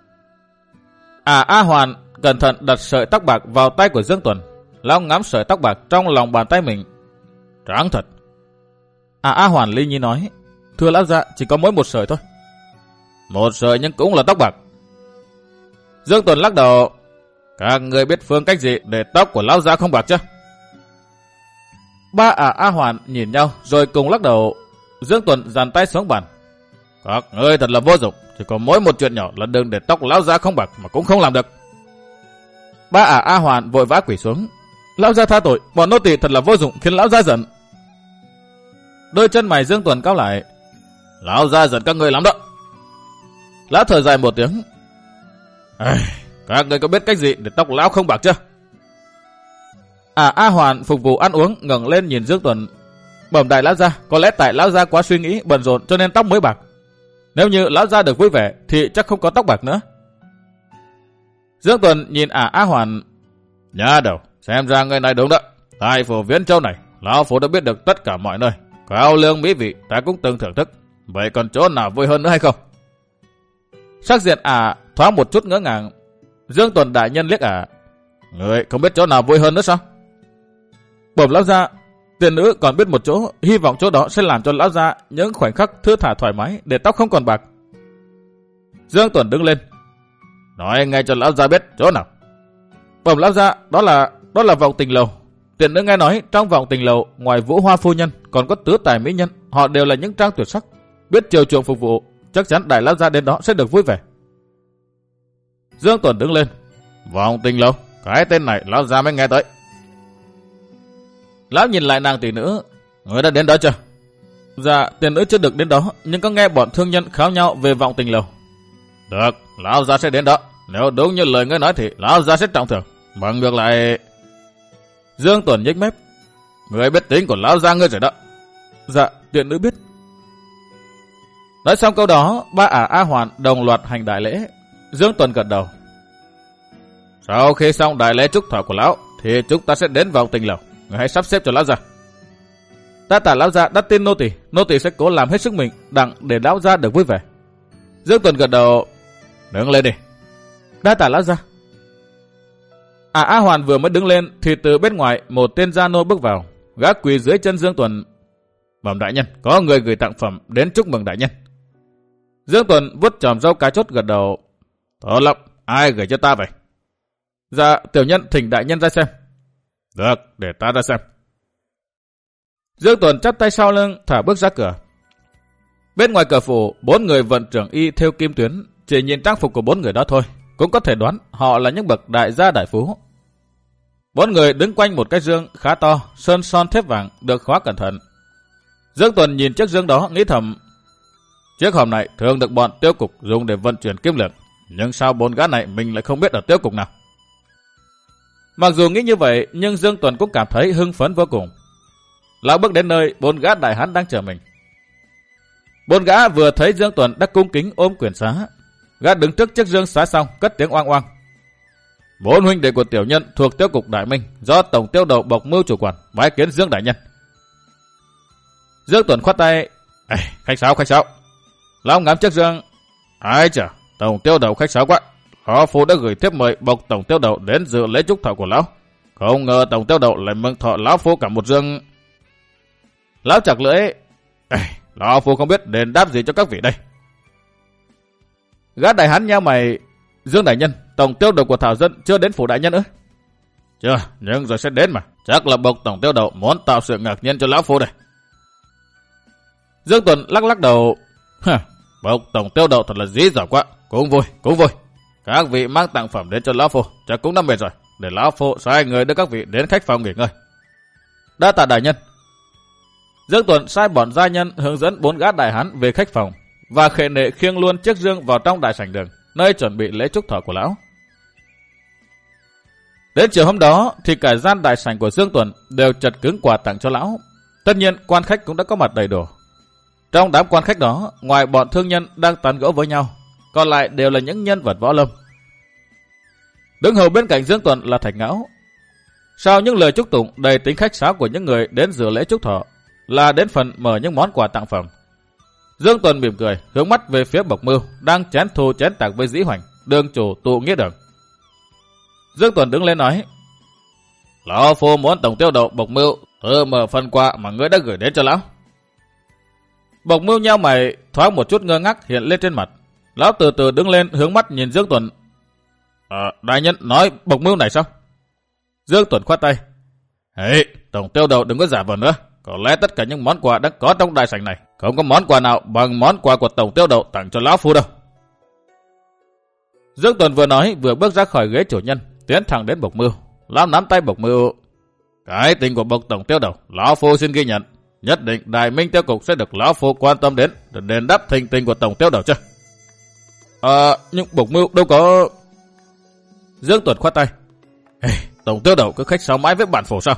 A Hoàn cẩn thận đặt sợi tóc bạc vào tay của Dương Tuần. Lão ngắm sợi tóc bạc trong lòng bàn tay mình. Trắng thật. A Hoàn ly nhi nói: Thưa lão gia, chỉ có mỗi một sợi thôi. Một sợi nhưng cũng là tóc bạc. Dương Tuần lắc đầu: Các người biết phương cách gì để tóc của lão gia không bạc chứ? Ba A Hoàn nhìn nhau rồi cùng lắc đầu. Dương Tuần dàn tay xuống bàn: Các người thật là vô dụng, chỉ có mỗi một chuyện nhỏ là đừng để tóc lão gia không bạc mà cũng không làm được. Ba A Hoàn vội vã quỳ xuống: Lão gia tha tội, bọn nô tỳ thật là vô dụng khiến lão gia giận. Đôi chân mày Dương Tuần cau lại: Lão gia giận các người lắm đó. Lão thở dài một tiếng: Các người có biết cách gì để tóc lão không bạc chưa? A Hoàn phục vụ ăn uống ngẩng lên nhìn Dương Tuần: Bẩm đại lão gia, có lẽ tại lão gia quá suy nghĩ bận rộn cho nên tóc mới bạc. Nếu như lão gia được vui vẻ thì chắc không có tóc bạc nữa. Dương Tuần nhìn A Hoàn: Nhá đầu, xem ra người này đúng đó. Tại phủ Viễn Châu này, lão phủ đã biết được tất cả mọi nơi. Cao lương mỹ vị ta cũng từng thưởng thức. Vậy còn chỗ nào vui hơn nữa hay không? Sắc diện thoáng một chút ngỡ ngàng. Dương Tuần đại nhân liếc Người không biết chỗ nào vui hơn nữa sao? Bẩm lão gia, tiền nữ còn biết một chỗ, hy vọng chỗ đó sẽ làm cho lão gia những khoảnh khắc thư thả thoải mái để tóc không còn bạc. Dương Tuần đứng lên: Nói ngay cho lão gia biết chỗ nào. Bẩm lão gia, đó là vọng tình lầu. Tiền nữ nghe nói trong vọng tình lầu ngoài Vũ Hoa phu nhân còn có tứ tài mỹ nhân, họ đều là những trang tuyệt sắc, biết chiều chuộng phục vụ, chắc chắn đại lão gia đến đó sẽ được vui vẻ. Dương Tuần đứng lên: Vọng tình lầu, cái tên này lão gia mới nghe tới. Lão nhìn lại nàng tỷ nữ: Người đã đến đó chưa? Dạ, tiền nữ chưa được đến đó, nhưng có nghe bọn thương nhân kháo nhau về vọng tình lầu. Được, lão gia sẽ đến đó. Nếu đúng như lời ngươi nói thì lão gia sẽ trọng thưởng. Bằng ngược lại... Dương Tuần nhếch mép: Người biết tính của lão gia ngươi rồi đó. Dạ, tiền nữ biết. Nói xong câu đó, ba A Hoàn đồng loạt hành đại lễ. Dương Tuần gật đầu: Sau khi xong đại lễ chúc thọ của lão thì chúng ta sẽ đến vọng tình lầu. Người hãy sắp xếp cho lão gia. Ta tả lão gia đã tin nô tỳ sẽ cố làm hết sức mình đặng để lão gia được vui vẻ. Dương Tuần gật đầu: Đứng lên đi. Đa tả lão gia. A Hoàn vừa mới đứng lên thì từ bên ngoài một tên gia nô bước vào, gã quỳ dưới chân Dương Tuần: Bẩm đại nhân, có người gửi tặng phẩm đến chúc mừng đại nhân. Dương Tuần vuốt chòm râu cá chốt gật đầu: Tốt lắm, ai gửi cho ta vậy? Dạ, tiểu nhân thỉnh đại nhân ra xem. Được, để ta ra xem. Dương Tuần chắp tay sau lưng thả bước ra cửa. Bên ngoài cửa phủ, 4 người vận trưởng y theo kim tuyến, chỉ nhìn trang phục của 4 người đó thôi cũng có thể đoán họ là những bậc đại gia đại phú. 4 người đứng quanh một cái dương khá to, sơn son thép vàng được khóa cẩn thận. Dương Tuần nhìn chiếc dương đó nghĩ thầm: Chiếc hòm này thường được bọn tiêu cục dùng để vận chuyển kim lượng, nhưng sao 4 gã này mình lại không biết ở tiêu cục nào? Mặc dù nghĩ như vậy, nhưng Dương Tuần cũng cảm thấy hưng phấn vô cùng. Lão bước đến nơi 4 gã đại hán đang chờ mình. 4 gã vừa thấy Dương Tuần đã cung kính ôm quyền xá. Gã đứng trước chiếc dương xá xong cất tiếng oang oang: 4 huynh đệ của tiểu nhân thuộc tiêu cục Đại Minh do tổng tiêu đầu bộc mưu chủ quản bái kiến Dương đại nhân. Dương Tuần khoát tay: Khách sáo. Lão ngắm chiếc dương: Ai chà, tổng tiêu đầu khách sáo quá. Phó phu đã gửi thiếp mời bộc tổng tiêu đầu đến dự lễ chúc thọ của lão. Không ngờ tổng tiêu đầu lại mừng thọ lão phu cả một dương. Lão chặt lưỡi. Lão phu không biết đền đáp gì cho các vị đây. Gã đại hán nhao mày. Dương đại nhân, tổng tiêu đầu của Thảo Dân chưa đến phủ đại nhân ư? Chưa, nhưng rồi sẽ đến mà. Chắc là bộc tổng tiêu đầu muốn tạo sự ngạc nhiên cho lão phu đây. Dương Tuần lắc lắc đầu. Bộc tổng tiêu đầu thật là dí dỏm quá. Cũng vui. Các vị mang tặng phẩm đến cho lão phu, chắc cũng đã mệt rồi. Để lão phu sai người đưa các vị đến khách phòng nghỉ ngơi. Đa tạ đại nhân. Dương Tuần sai bọn gia nhân hướng dẫn 4 gã đại hán về khách phòng và khệ nệ khiêng luôn chiếc dương vào trong đại sảnh đường, nơi chuẩn bị lễ chúc thọ của lão. Đến chiều hôm đó thì cả gian đại sảnh của Dương Tuần đều chật cứng quà tặng cho lão. Tất nhiên quan khách cũng đã có mặt đầy đủ. Trong đám quan khách đó, ngoài bọn thương nhân đang tán gẫu với nhau, còn lại đều là những nhân vật võ lâm. Đứng hầu bên cạnh Dương Tuần là Thạch Ngão. Sau những lời chúc tụng đầy tính khách sáo của những người đến dự lễ chúc thọ, là đến phần mở những món quà tặng phẩm. Dương Tuần mỉm cười, hướng mắt về phía Bộc Mưu đang chén thu chén tạc với Dĩ Hoành, đường chủ tụ nghĩa đường. Dương Tuần đứng lên nói: Lão phu muốn tổng tiêu đầu Bộc Mưu thử mở phần quà mà ngươi đã gửi đến cho lão. Bộc Mưu nhao mày, thoáng một chút ngơ ngác hiện lên trên mặt. Lão từ từ đứng lên, hướng mắt nhìn Dương Tuần. Đại nhân nói Bộc Mưu này sao? Dương Tuần khoát tay. Tổng tiêu đầu đừng có giả vờ nữa. Có lẽ tất cả những món quà đang có trong đại sảnh này, không có món quà nào bằng món quà của tổng tiêu đầu tặng cho lão phu đâu. Dương Tuần vừa nói vừa bước ra khỏi ghế chủ nhân, tiến thẳng đến Bộc Mưu. Lão nắm tay Bộc Mưu. Cái tình của Bộc tổng tiêu đầu, lão phu xin ghi nhận. Nhất định Đại Minh tiêu cục sẽ được lão phu quan tâm đến để đền đáp thình tình của tổng tiêu đầu chứ. Nhưng Bộc Mưu đâu có. Dương Tuần khoát tay. Tổng tiêu đầu cứ khách sáo mãi với bản phủ sao?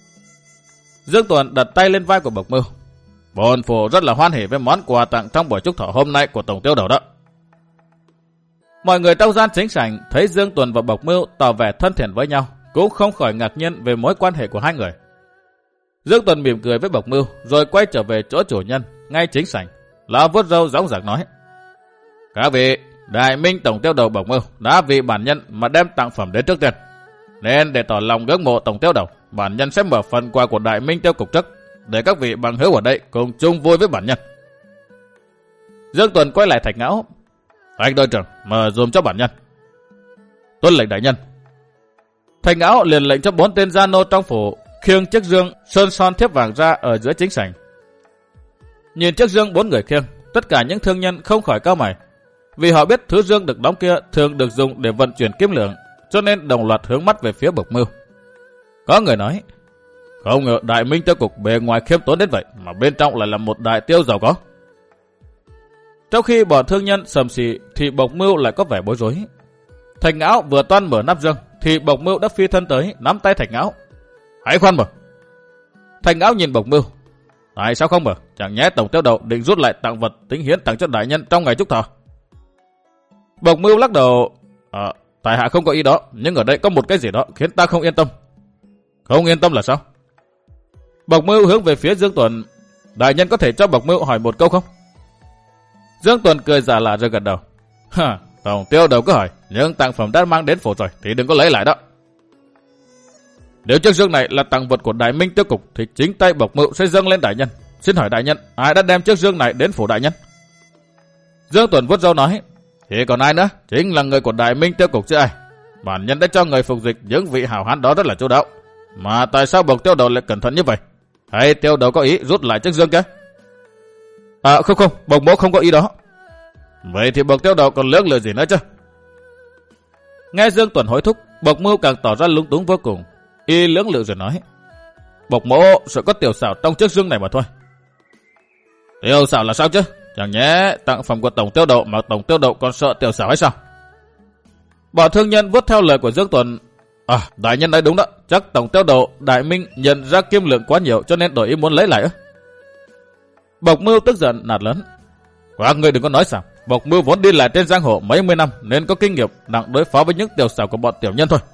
Dương Tuần đặt tay lên vai của Bộc Mưu. Bổn phủ rất là hoan hỉ với món quà tặng trong buổi chúc thọ hôm nay của tổng tiêu đầu đó. Mọi người trong gian chính sảnh thấy Dương Tuần và Bộc Mưu tỏ vẻ thân thiện với nhau, cũng không khỏi ngạc nhiên về mối quan hệ của hai người. Dương Tuần mỉm cười với Bộc Mưu rồi quay trở về chỗ chủ nhân ngay chính sảnh. Lão vuốt râu dõng dạc nói: Các vị, Đại Minh tổng tiêu đầu Bộc Mưu đã vì bản nhân mà đem tặng phẩm đến trước tiên, nên để tỏ lòng ngưỡng mộ tổng tiêu đầu, bản nhân sẽ mở phần quà của Đại Minh tiêu cục trước, để các vị bằng hữu ở đây cùng chung vui với bản nhân. Dương Tuần quay lại Thạch Ngão. Thạch đội trưởng, mở dùm cho bản nhân. Tuân lệnh đại nhân. Thạch Ngão liền lệnh cho 4 tên gia nô trong phủ khiêng chiếc dương sơn son thiếp vàng ra ở giữa chính sảnh. Nhìn chiếc dương 4 người khiêng, tất cả những thương nhân không khỏi cau mày, vì họ biết thứ dương được đóng kia thường được dùng để vận chuyển kim lượng, cho nên đồng loạt hướng mắt về phía Bộc Mưu. Có người nói: Không ngờ Đại Minh tiêu cục bề ngoài khiêm tốn đến vậy mà bên trong lại là một đại tiêu giàu có. Trong khi bọn thương nhân sầm xì thì Bộc Mưu lại có vẻ bối rối. Thạch Ngão vừa toan mở nắp dương thì Bộc Mưu đã phi thân tới nắm tay Thạch Ngão. Hãy khoan mở. Thạch Ngão nhìn Bộc Mưu. Tại sao không mở? Chẳng nhẽ tổng tiêu đầu định rút lại tặng vật tính hiến tặng cho đại nhân trong ngày chúc thọ? Bộc Mưu lắc đầu. Tại hạ không có ý đó, nhưng ở đây có một cái gì đó khiến ta không yên tâm. Không yên tâm là sao? Bộc Mưu hướng về phía Dương Tuần. Đại nhân có thể cho Bộc Mưu hỏi một câu không? Dương Tuần cười giả lạ rồi gật đầu. Tổng tiêu đầu cứ hỏi, nhưng tặng phẩm đã mang đến phủ rồi thì đừng có lấy lại đó. Nếu chiếc dương này là tặng vật của Đại Minh tiêu cục thì chính tay Bộc Mưu sẽ dâng lên đại nhân. Xin hỏi đại nhân, ai đã đem chiếc dương này đến phủ đại nhân? Dương Tuần vuốt râu nói: Thì còn ai nữa, chính là người của Đại Minh tiêu cục chứ ai. Bản nhân đã cho người phục dịch những vị hảo hán đó rất là chu đáo. Mà tại sao Bộc tiêu đầu lại cẩn thận như vậy? Hay tiêu đầu có ý rút lại chiếc dương kia? Không, Bộc mỗ không có ý đó. Vậy thì Bộc tiêu đầu còn lưỡng lự gì nữa chứ? Nghe Dương Tuần hối thúc, Bộc Mưu càng tỏ ra lúng túng vô cùng. Y lưỡng lự rồi nói: Bộc mỗ sợ có tiểu xảo trong chiếc dương này mà thôi. Tiểu xảo là sao chứ? Chẳng nhẽ tặng phẩm của tổng tiêu đầu mà tổng tiêu đầu còn sợ tiểu xảo hay sao? Bọn thương nhân vuốt theo lời của Dương Tuần. Đại nhân nói đúng đó, chắc tổng tiêu đầu Đại Minh nhận ra kim lượng quá nhiều cho nên đổi ý muốn lấy lại ư? Bộc Mưu tức giận nạt lớn: Các ngươi đừng có nói sao. Bộc Mưu vốn đi lại trên giang hồ mấy mươi năm nên có kinh nghiệm nặng đối phó với những tiểu xảo của bọn tiểu nhân thôi.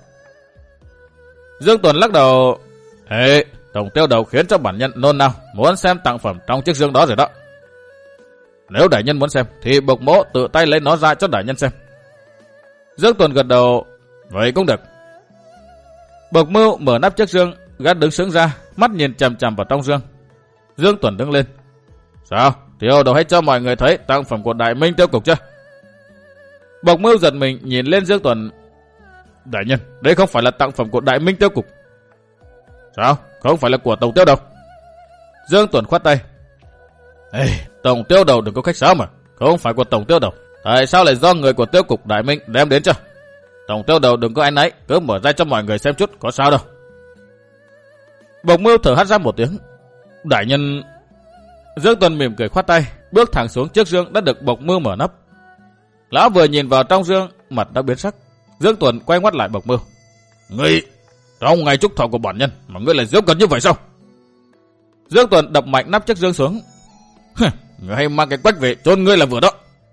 Dương Tuần lắc đầu: Tổng tiêu đầu khiến cho bản nhân nôn nao muốn xem tặng phẩm trong chiếc dương đó rồi đó. Nếu đại nhân muốn xem thì Bộc mỗ tự tay lấy nó ra cho đại nhân xem. Dương Tuần gật đầu, vậy cũng được. Bộc Mưu mở nắp chiếc dương, gã đứng sững ra, mắt nhìn chằm chằm vào trong dương. Dương Tuần đứng lên. Sao? Tiêu đầu hãy cho mọi người thấy tặng phẩm của Đại Minh Tiêu Cục chưa? Bộc Mưu giật mình nhìn lên Dương Tuần. Đại nhân, đây không phải là tặng phẩm của Đại Minh Tiêu Cục. Sao? Không phải là của Tổng Tiêu Đầu? Dương Tuần khoát tay. Ê, Tổng Tiêu Đầu đừng có khách sáo mà. Không phải của Tổng Tiêu Đầu. Tại sao lại do người của Tiêu Cục Đại Minh đem đến cho? Tổng Tiêu Đầu đừng có áy náy, cứ mở ra cho mọi người xem chút, có sao đâu. Bộc Mưu thở hắt ra một tiếng. Đại nhân... Dương Tuần mỉm cười khoát tay, bước thẳng xuống chiếc dương đã được Bộc Mưu mở nắp. Lão vừa nhìn vào trong dương, mặt đã biến sắc. Dương Tuần quay ngoắt lại Bộc Mưu. Ngươi, trong ngày chúc thọ của bản nhân mà ngươi lại giễu cợt như vậy sao? Dương Tuần đập mạnh nắp chiếc dương xuống. Ngươi hay mang cái quách về chôn ngươi là vừa đó.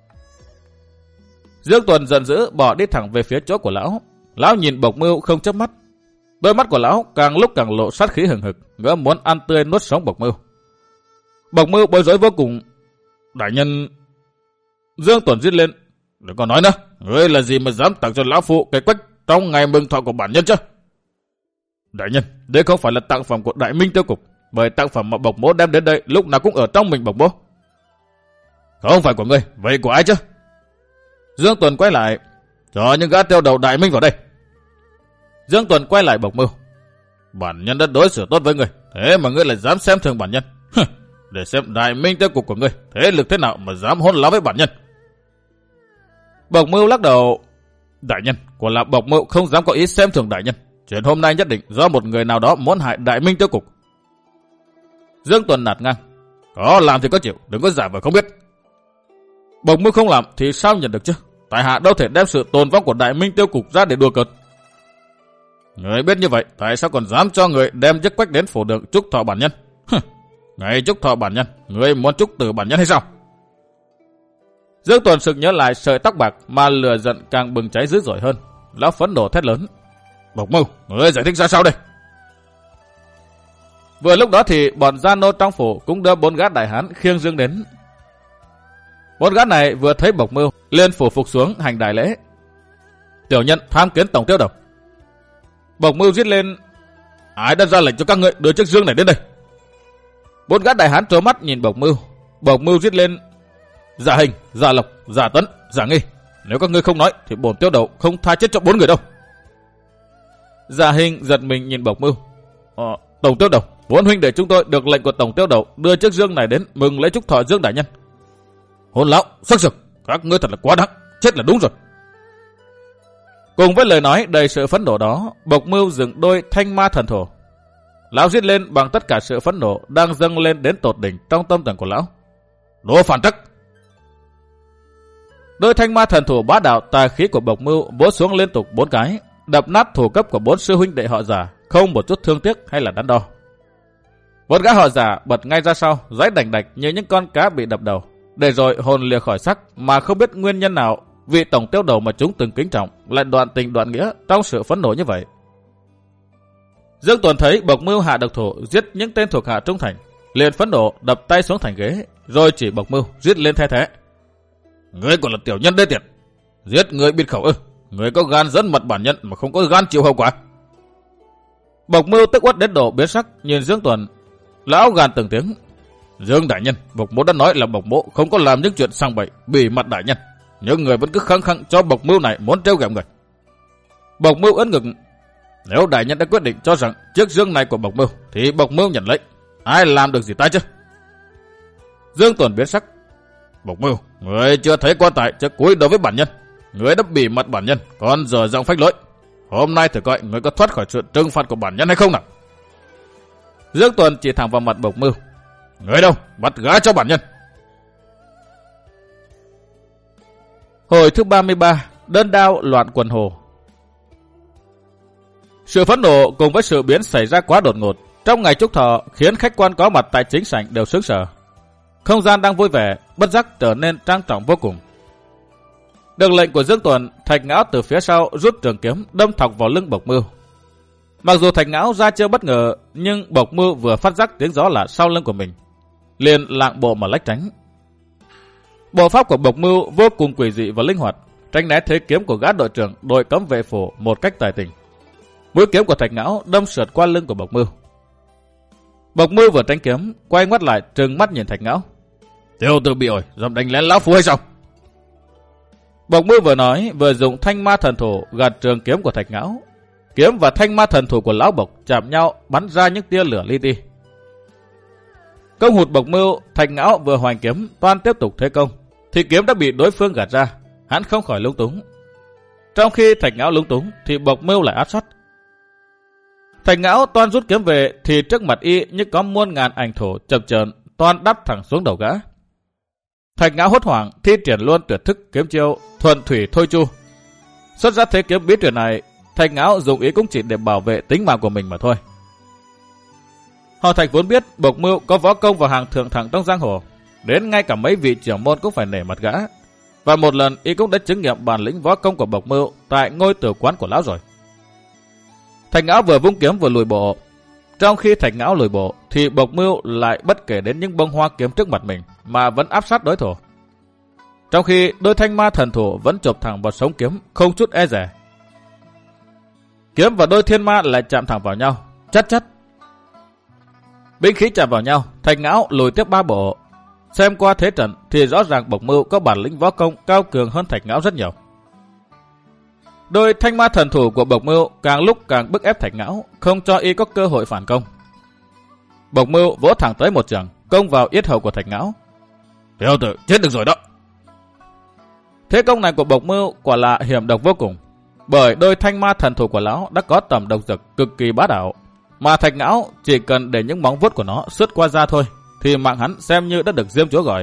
Dương Tuần giận dữ bỏ đi thẳng về phía chỗ của lão. Lão nhìn Bộc Mưu không chớp mắt. Đôi mắt của lão càng lúc càng lộ sát khí hừng hực, ngỡ muốn ăn tươi nuốt sống Bộc Mưu. Bộc Mưu bối rối vô cùng. Đại nhân... Dương Tuần rít lên. Đừng có nói nữa, ngươi là gì mà dám tặng cho lão phụ cái quách trong ngày mừng thọ của bản nhân chứ? Đại nhân, đây không phải là tặng phẩm của Đại Minh Tiêu Cục, bởi tặng phẩm mà Bộc Mỗ đem đến đây lúc nào cũng ở trong mình Bộc Mỗ. Không phải của ngươi, vậy của ai chứ? Dương Tuần quay lại. Cho những gã tiêu đầu Đại Minh vào đây. Dương Tuần quay lại Bộc Mưu. Bản nhân đã đối xử tốt với ngươi, thế mà ngươi lại dám xem thường bản nhân. Để xem Đại Minh Tiêu Cục của ngươi thế lực thế nào mà dám hôn láo với bản nhân. Bộc Mưu lắc đầu. Đại nhân, quả là Bộc Mưu không dám có ý xem thường đại nhân. Chuyện hôm nay nhất định do một người nào đó muốn hại Đại Minh Tiêu Cục. Dương Tuần nạt ngang. Có làm thì có chịu, đừng có giả vờ không biết. Bộc Mưu không làm thì sao nhận được chứ? Tại hạ đâu thể đem sự tồn vong của Đại Minh Tiêu Cục ra để đùa cợt. Người biết như vậy, tại sao còn dám cho người đem chiếc quách đến phủ đường chúc thọ bản nhân? Ngày chúc thọ bản nhân, người muốn chúc từ bản nhân hay sao? Dương Tuần sực nhớ lại sợi tóc bạc mà lửa giận càng bừng cháy dữ dội hơn. Lão phẫn nộ thét lớn. Bộc Mưu, người giải thích ra sao đây? Vừa lúc đó thì bọn gia nô trong phủ cũng đưa 4 gã đại hán khiêng dương đến. 4 gã này vừa thấy Bộc Mưu liền phủ phục xuống hành đại lễ. Tiểu nhân tham kiến Tổng Tiêu Đầu. Bộc Mưu rít lên. Ai đã ra lệnh cho các ngươi đưa chiếc dương này đến đây? 4 gã đại hán trố mắt nhìn Bộc Mưu. Bộc Mưu rít lên. Giả Hình, Giả Lộc, Giả Tấn, Giả Nghi, nếu các ngươi không nói thì bổn Tiêu Đầu không tha chết cho 4 người đâu. Giả Hình giật mình nhìn Bộc Mưu. Tổng Tiêu Đầu, 4 huynh đệ chúng tôi được lệnh của Tổng Tiêu Đầu đưa chiếc dương này đến mừng lễ chúc thọ Dương đại nhân. Hôn lão, sắc sực, các ngươi thật là quá đáng, chết là đúng rồi. Cùng với lời nói đầy sự phẫn nộ đó, Bộc Mưu dựng đôi thanh ma thần thổ. Lão giết lên bằng tất cả sự phẫn nộ đang dâng lên đến tột đỉnh trong tâm thần của lão. Đồ phản trắc! Đôi thanh ma thần thủ bá đạo tà khí của Bộc Mưu vỗ xuống liên tục 4 cái, đập nát thủ cấp của 4 sư huynh đệ họ Giả, không một chút thương tiếc hay là đắn đo. 4 gã họ Giả bật ngay ra sau, giãy đành đạch như những con cá bị đập đầu, để rồi hồn lìa khỏi xác mà không biết nguyên nhân nào vị Tổng Tiêu Đầu mà chúng từng kính trọng lại đoạn tình đoạn nghĩa trong sự phẫn nộ như vậy. Dương Tuần thấy Bộc Mưu hạ độc thủ giết những tên thuộc hạ trung thành, liền phẫn nộ đập tay xuống thành ghế, rồi chỉ Bộc Mưu giết lên thay thế. Ngươi còn là tiểu nhân đê tiện, giết người bịt khẩu ư? Ngươi có gan dẫn mặt bản nhân mà không có gan chịu hậu quả. Bộc Mưu tức uất đến độ biến sắc nhìn Dương Tuần. Lão gàn từng tiếng. Dương đại nhân, Bộc Mỗ đã nói là Bộc Mỗ không có làm những chuyện sang bậy bỉ mặt đại nhân, nhưng người vẫn cứ khăng khăng cho Bộc Mưu này muốn trêu ghẹo người. Bộc Mưu ấn ngực. Nếu đại nhân đã quyết định cho rằng chiếc dương này của Bộc Mưu thì Bộc Mưu nhận lấy, ai làm được gì ta chứ? Dương Tuần biến sắc. Bộc Mưu, người chưa thấy quan tài chứ cúi đối với bản nhân, người đã bỉ mặt bản nhân, còn giờ giọng phách lối. Hôm nay thử coi người có thoát khỏi sự trừng phạt của bản nhân hay không nào? Dương Tuần chỉ thẳng vào mặt Bộc Mưu. Người đâu, bắt gã cho bản nhân. Hồi thứ 33, đơn đao loạn quần hồ. Sự phẫn nộ cùng với sự biến xảy ra quá đột ngột trong ngày chúc thọ khiến khách quan có mặt tại chính sảnh đều sững sờ. Không gian đang vui vẻ bất giác trở nên trang trọng vô cùng. Được lệnh của Dương Tuần, Thạch Ngão từ phía sau rút trường kiếm đâm thọc vào lưng Bộc Mưu. Mặc dù Thạch Ngão ra chưa bất ngờ, nhưng Bộc Mưu vừa phát giác tiếng gió là sau lưng của mình, liền lạng bộ mà lách tránh. Bộ pháp của Bộc Mưu vô cùng quỷ dị và linh hoạt, tránh né thế kiếm của gã đội trưởng đội cấm vệ phủ một cách tài tình. Mũi kiếm của Thạch Ngão đâm sượt qua lưng của Bộc Mưu. Bộc Mưu vừa tránh kiếm, quay ngoắt lại trừng mắt nhìn Thạch Ngão. Tiểu tử bị ổi, dám đánh lén lão phu hay sao? Bộc Mưu vừa nói vừa dùng thanh ma thần thủ gạt trường kiếm của Thạch Ngão. Kiếm và thanh ma thần thủ của lão Bộc chạm nhau, bắn ra những tia lửa li ti. Công hụt Bộc Mưu, Thạch Ngão vừa hoành kiếm toan tiếp tục thế công, thì kiếm đã bị đối phương gạt ra, hắn không khỏi lúng túng. Trong khi Thạch Ngão lúng túng thì Bộc Mưu lại áp sát. Thạch Ngão toan rút kiếm về thì trước mặt y như có muôn ngàn ảnh thổ chập chờn toan đắp thẳng xuống đầu gã. Thạch Ngão hốt hoảng thi triển luôn tuyệt thức kiếm chiêu thuần thủy thôi chu. Xuất ra thế kiếm bí truyền này, Thạch Ngão dùng ý cũng chỉ để bảo vệ tính mạng của mình mà thôi. Họ Thạch vốn biết Bộc Mưu có võ công vào hàng thượng thẳng trong giang hồ, đến ngay cả mấy vị trưởng môn cũng phải nể mặt gã. Và một lần y cũng đã chứng nghiệm bản lĩnh võ công của Bộc Mưu tại ngôi tử quán của lão rồi. Thạch Ngão vừa vung kiếm vừa lùi bộ. Trong khi Thạch Ngão lùi bộ thì Bộc Mưu lại bất kể đến những bông hoa kiếm trước mặt mình mà vẫn áp sát đối thủ. Trong khi đôi thanh ma thần thủ vẫn chộp thẳng vào sống kiếm không chút e dè. Kiếm và đôi thiên ma lại chạm thẳng vào nhau, chắt chắt. Binh khí chạm vào nhau, Thạch Ngão lùi tiếp 3 bộ. Xem qua thế trận thì rõ ràng Bộc Mưu có bản lĩnh võ công cao cường hơn Thạch Ngão rất nhiều. Đôi thanh ma thần thủ của Bộc Mưu càng lúc càng bức ép Thạch Ngão, không cho y có cơ hội phản công. Bộc Mưu vỗ thẳng tới một trường, công vào yết hầu của Thạch Ngão. Tiểu tử chết được rồi đó. Thế công này của Bộc Mưu quả là hiểm độc vô cùng, bởi đôi thanh ma thần thủ của lão đã có tầm độc dược cực kỳ bá đạo, mà Thạch Ngão chỉ cần để những móng vuốt của nó sướt qua da thôi thì mạng hắn xem như đã được Diêm Chúa gọi.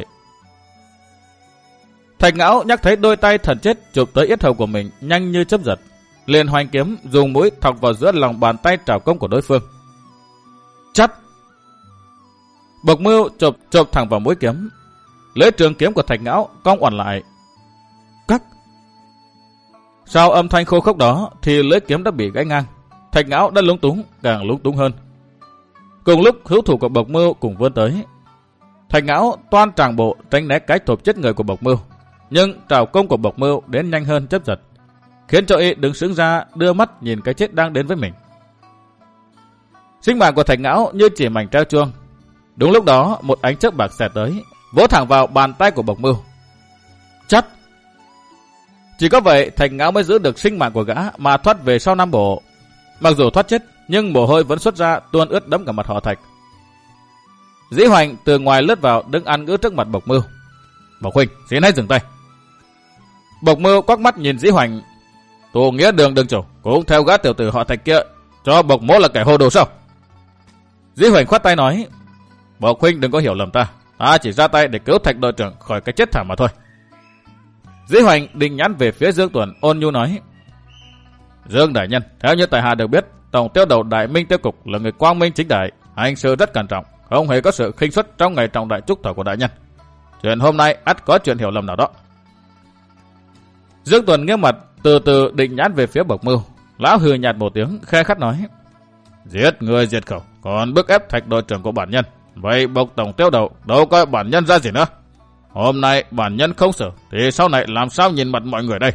Thạch Ngão nhắc thấy đôi tay thần chết chụp tới yết hầu của mình nhanh như chớp giật, liền hoành kiếm dùng mũi thọc vào giữa lòng bàn tay trảo công của đối phương. Chắt! Bộc Mưu chộp thẳng vào mũi kiếm. Lưỡi trường kiếm của Thạch Ngão cong oằn lại. Cắt! Sau âm thanh khô khốc đó thì lưỡi kiếm đã bị gãy ngang. Thạch Ngão đã lúng túng, càng lúng túng hơn. Cùng lúc hữu thủ của Bộc Mưu cùng vươn tới. Thạch Ngão toan tràng bộ tránh né cái thộp chết người của Bộc Mưu, nhưng trảo công của Bộc Mưu đến nhanh hơn chớp giật, khiến cho y đứng sững ra đưa mắt nhìn cái chết đang đến với mình. Sinh mạng của Thạch Ngão như chỉ mảnh treo chuông. Đúng lúc đó một ánh chớp bạc xẹt tới, vỗ thẳng vào bàn tay của Bộc Mưu. Chắt! Chỉ có vậy Thạch Ngão mới giữ được sinh mạng của gã mà thoát về sau 5 bộ. Mặc dù thoát chết nhưng mồ hôi vẫn xuất ra tuôn ướt đẫm cả mặt họ Thạch. Dĩ Hoành từ ngoài lướt vào đứng ăn ngữ trước mặt Bộc Mưu. Bộc huynh, xin hãy dừng tay. Bộc Mưu quắc mắt nhìn Dĩ Hoành. Tù nghĩa đường đương chủ cũng theo gã tiểu tử họ Thạch kia, cho Bộc mỗ là kẻ hồ đồ sao? Dĩ Hoành khoát tay nói. Bộc huynh đừng có hiểu lầm ta, ta chỉ ra tay để cứu Thạch đội trưởng khỏi cái chết thảm mà thôi. Dĩ Hoành định nhãn về phía Dương Tuần ôn nhu nói. Dương đại nhân, theo như tại hạ được biết, tổng tiêu đầu Đại Minh Tiêu Cục là người quang minh chính đại, hành sự rất cẩn trọng, không hề có sự khinh suất trong ngày trọng đại chúc thọ của đại nhân. Chuyện hôm nay ắt có chuyện hiểu lầm nào đó. Dương Tuần nghiêm mặt từ từ định nhãn về phía Bộc Mưu. Lão hừ nhạt một tiếng khe khắt nói. Giết người diệt khẩu, còn bức ép Thạch đội trưởng của bản nhân. Vậy Bộc tổng tiêu đầu đâu coi bản nhân ra gì nữa. Hôm nay bản nhân không xử thì sau này làm sao nhìn mặt mọi người đây?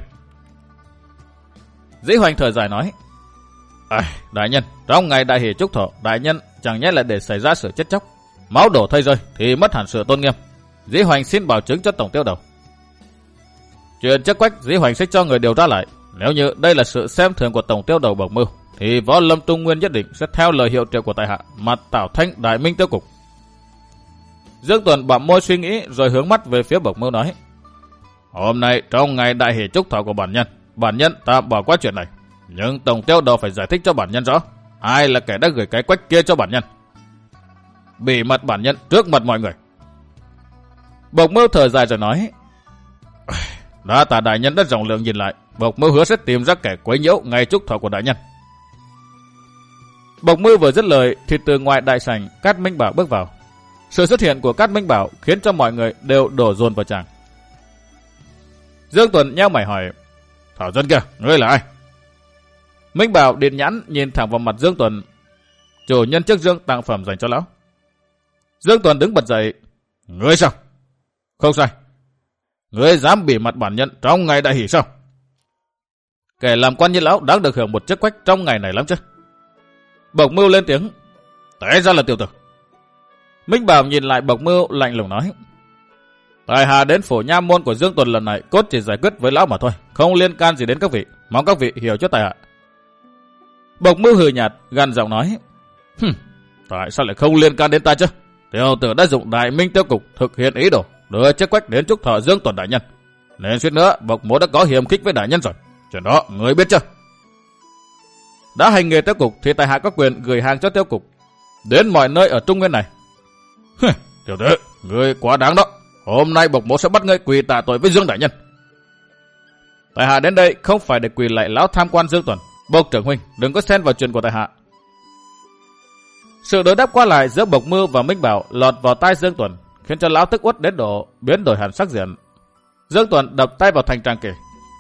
Dĩ Hoành thở dài nói. Đại nhân, trong ngày đại hỷ chúc thọ, đại nhân chẳng nhẽ là để xảy ra sự chết chóc, máu đổ thây rơi thì mất hẳn sự tôn nghiêm. Dĩ Hoành xin bảo chứng cho tổng tiêu đầu. Chuyện chức quách Dĩ Hoành sẽ cho người điều tra lại. Nếu như đây là sự xem thường của tổng tiêu đầu Bộc Mưu, thì Võ Lâm Trung Nguyên nhất định sẽ theo lời hiệu triệu của tại hạ mà tạo thanh Đại Minh Tiêu Cục. Dương Tuần bặm môi suy nghĩ rồi hướng mắt về phía Bộc Mưu nói. Hôm nay trong ngày đại hỷ chúc thọ của bản nhân ta bỏ qua chuyện này, nhưng tổng tiêu đầu phải giải thích cho bản nhân rõ ai là kẻ đã gửi cái quách kia cho bản nhân, bỉ mặt bản nhân trước mặt mọi người. Bộc Mưu thở dài rồi nói. Đã tạ đại nhân đã rộng lượng nhìn lại, Bộc Mưu hứa sẽ tìm ra kẻ quấy nhiễu ngày chúc thọ của đại nhân. Bộc Mưu vừa dứt lời thì từ ngoài đại sảnh Cát Minh Bảo bước vào. Sự xuất hiện của Cát Minh Bảo khiến cho mọi người đều đổ dồn vào chàng. Dương Tuần nheo mày hỏi. Thảo dân kìa, ngươi là ai? Minh Bảo điện nhãn nhìn thẳng vào mặt Dương Tuần. Chủ nhân chiếc dương tặng phẩm dành cho lão. Dương Tuần đứng bật dậy. Ngươi sao? Không sai. Ngươi dám bỉ mặt bản nhân trong ngày đại hỷ sao? Kẻ làm quan như lão đáng được hưởng một chức quách trong ngày này lắm chứ. Bộc Mưu lên tiếng. Té ra là tiểu tử. Minh Bảo nhìn lại Bộc Mưu lạnh lùng nói. Tại hạ đến phủ nha môn của Dương Tuần lần này cốt chỉ giải quyết với lão mà thôi, không liên can gì đến các vị, mong các vị hiểu cho tại hạ. Bộc Mưu hừ nhạt, gằn giọng nói. Tại sao lại không liên can đến ta chứ? Tiểu tử đã dụng Đại Minh Tiêu Cục thực hiện ý đồ đưa chiếc quách đến chúc thọ Dương Tuần đại nhân, nên suýt nữa Bộc Mỗ đã có hiềm khích với đại nhân rồi. Chuyện đó người biết chưa? Đã hành nghề Tiêu Cục thì tại hạ có quyền gửi hàng cho Tiêu Cục đến mọi nơi ở Trung Nguyên này. Tiểu tử, người quá đáng đó. Hôm nay Bộc Mỗ sẽ bắt ngươi quỳ tạ tội với Dương đại nhân. Tại hạ đến đây không phải để quỳ lạy lão tham quan Dương Tuần. Bộc trưởng huynh đừng có xen vào chuyện của tại hạ. Sự đối đáp qua lại giữa Bộc Mưu và Minh Bảo lọt vào tai Dương Tuần, khiến cho lão tức uất đến độ biến đổi hẳn sắc diện. Dương Tuần đập tay vào thành tràng kể.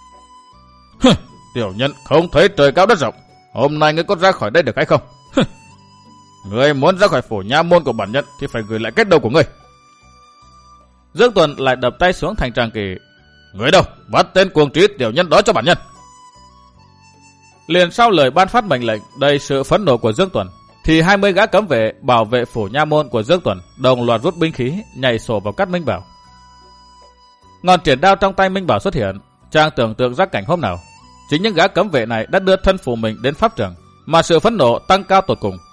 Tiểu nhân không thấy trời cao đất rộng, hôm nay ngươi có ra khỏi đây được hay không? Ngươi muốn ra khỏi phủ nha môn của bản nhân thì phải gửi lại kết đầu của ngươi. Dương Tuần lại đập tay xuống thành tràng kỳ. Người đâu, bắt tên cuồng trí tiểu nhân đó cho bản nhân. Liền sau lời ban phát mệnh lệnh đầy sự phẫn nộ của Dương Tuần, thì 20 gã cấm vệ bảo vệ phủ nha môn của Dương Tuần đồng loạt rút binh khí nhảy sổ vào cắt Minh Bảo. Ngọn triển đao trong tay Minh Bảo xuất hiện, chàng tưởng tượng ra cảnh hôm nào chính những gã cấm vệ này đã đưa thân phủ mình đến pháp trường, mà sự phẫn nộ tăng cao tột cùng.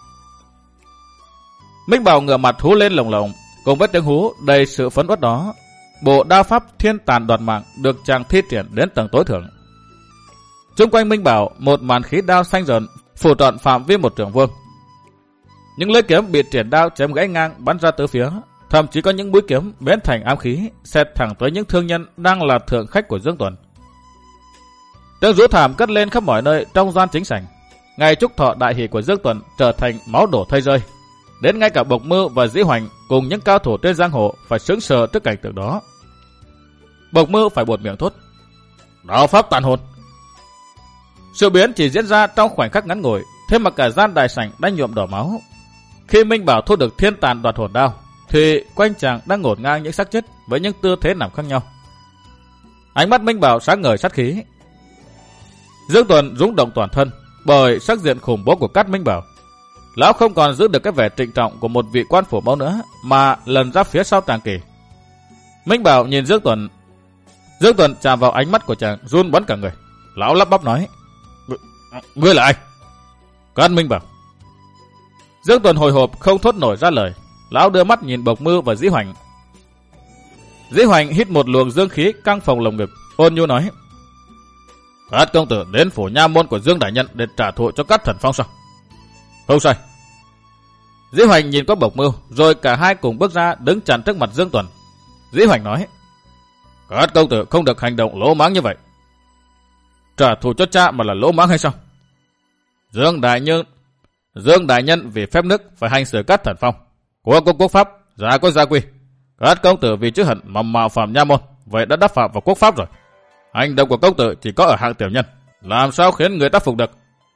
Minh Bảo ngửa mặt hú lên lồng lộng, cùng với tiếng hú đầy sự phẫn uất đó, bộ đao pháp thiên tàn đoạt mạng được chàng thi triển đến tầng tối thượng. Xung quanh Minh Bảo một màn khí đao xanh rợn phủ trọn phạm vi một trượng vuông. Những lưỡi kiếm bị triển đao chém gãy ngang bắn ra tứ phía, thậm chí có những mũi kiếm biến thành ám khí xẹt thẳng tới những thương nhân đang là thượng khách của Dương Tuần. Tiếng rú thảm cất lên khắp mọi nơi trong gian chính sảnh. Ngày chúc thọ đại hỷ của Dương Tuần trở thành máu đổ thây rơi. Đến ngay cả Bộc Mưu và Dĩ Hoành cùng những cao thủ trên giang hồ phải sững sờ trước cảnh tượng đó. Bộc Mưu phải buột miệng thốt. Đao pháp tàn hồn. Sự biến chỉ diễn ra trong khoảnh khắc ngắn ngủi, thế mà cả gian đại sảnh đã nhuộm đỏ máu. Khi Minh Bảo thu được thiên tàn đoạt hồn đao, thì quanh chàng đang ngổn ngang những xác chết với những tư thế nằm khác nhau. Ánh mắt Minh Bảo sáng ngời sát khí. Dương Tuần rung động toàn thân bởi sắc diện khủng bố của cát Minh Bảo. Lão không còn giữ được cái vẻ trịnh trọng của một vị quan phủ mẫu nữa, mà lần ra phía sau tràng kỳ. Minh Bảo nhìn Dương Tuần. Dương Tuần chạm vào ánh mắt của chàng run bắn cả người. Lão lắp bắp nói. Ngươi là ai? Cát Minh Bảo. Dương Tuần hồi hộp không thốt nổi ra lời. Lão đưa mắt nhìn Bộc Mưu và Dĩ Hoành. Dĩ Hoành hít một luồng dương khí căng phồng lồng ngực, ôn nhu nói. Cát công tử đến phủ nha môn của Dương đại nhân để trả thù cho Cát Thần Phong sao? Không sai. Dĩ Hoành nhìn qua Bộc Mưu, rồi cả hai cùng bước ra đứng chắn trước mặt Dương Tuần. Dĩ Hoành nói. Cát công tử không được hành động lỗ mãng như vậy. Trả thù cho cha mà là lỗ mãng hay sao? Dương đại nhân vì phép nước phải hành xử Cát Thần Phong. Quốc có quốc pháp, gia có gia quy. Cát công tử vì chữ hận mà mạo phạm nha môn, vậy đã đắc phạm vào quốc pháp rồi. Hành động của công tử chỉ có ở hạng tiểu nhân, làm sao khiến người ta phục được?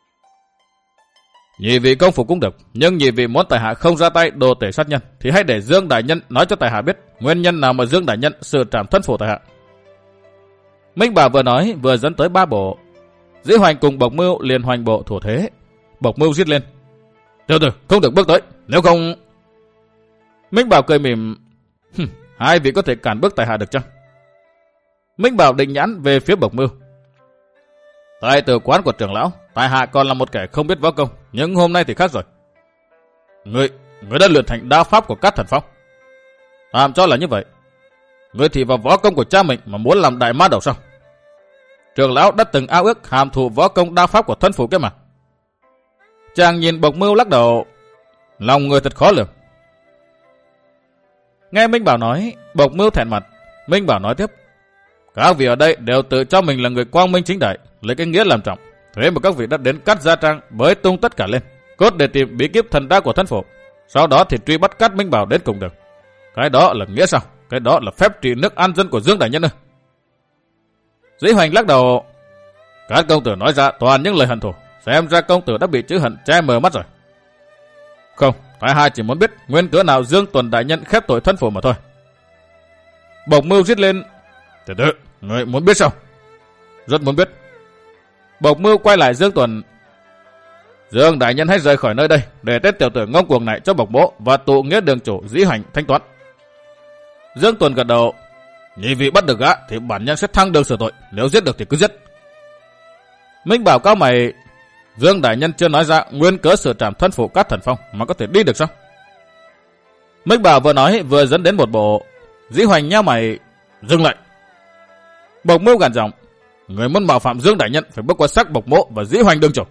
Nhị vị công phục cũng được, nhưng nhị vị muốn tại hạ không ra tay đồ tể sát nhân, thì hãy để Dương đại nhân nói cho tại hạ biết nguyên nhân nào mà Dương đại nhân xử trảm thân phụ tại hạ. Minh Bảo vừa nói vừa dẫn tới ba bộ. Dĩ Hoành cùng Bộc Mưu liền hoành bộ thủ thế. Bộc Mưu giết lên. Tiểu tử không được bước tới, nếu không... Minh Bảo cười mỉm. Hai vị có thể cản bước tại hạ được chăng? Minh Bảo định nhãn về phía Bộc Mưu. Tại tử quán của trưởng lão, tại hạ còn là một kẻ không biết võ công, nhưng hôm nay thì khác rồi. Ngươi đã luyện thành đao pháp của Cát Thần Phong. Tạm cho là như vậy. Ngươi thì vào võ công của cha mình mà muốn làm đại ma đầu sao? Trưởng lão đã từng ao ước hàm thụ võ công đao pháp của thân phụ kia mà. Chàng nhìn Bộc Mưu lắc đầu. Lòng người thật khó lường. Nghe Minh Bảo nói, Bộc Mưu thẹn mặt. Minh Bảo nói tiếp. Các vị ở đây đều tự cho mình là người quang minh chính đại, lấy cái nghĩa làm trọng. Thế mà các vị đã đến Cát Gia Trang bới tung tất cả lên, cốt để tìm bí kíp thần đao của thân phụ. Sau đó thì truy bắt Cát Minh Bảo đến cùng được. Cái đó là nghĩa sao? Cái đó là phép trị nước an dân của Dương đại nhân ư? Dĩ Hoành lắc đầu. Cát công tử nói ra toàn những lời hận thù, xem ra công tử đã bị chữ hận che mờ mắt rồi. Không, tại hai chỉ muốn biết nguyên cớ nào Dương Tuần đại nhân khép tội thân phụ mà thôi. Bộc Mưu rít lên. Từ từ, người muốn biết sao? Rất muốn biết. Bộc Mưu quay lại Dương Tuần. Dương đại nhân hãy rời khỏi nơi đây, để tên tiểu tử ngông cuồng này cho Bộc Mỗ và tụ nghĩa đường chủ Dĩ Hoành thanh toán. Dương Tuần gật đầu. Nhị vị bắt được gã thì bản nhân sẽ thăng đường xử tội, nếu giết được thì cứ giết. Minh Bảo cao mày. Dương đại nhân chưa nói ra nguyên cớ sự trảm thân phụ Cát Thần Phong mà có thể đi được sao? Minh Bảo vừa nói vừa dẫn đến một bộ. Dĩ Hoành nhao mày. Dừng lại. Bộc Mưu gằn giọng. Người muốn mạo phạm Dương đại nhân phải bước qua xác Bộc Mỗ và Dĩ Hoành đường chủ.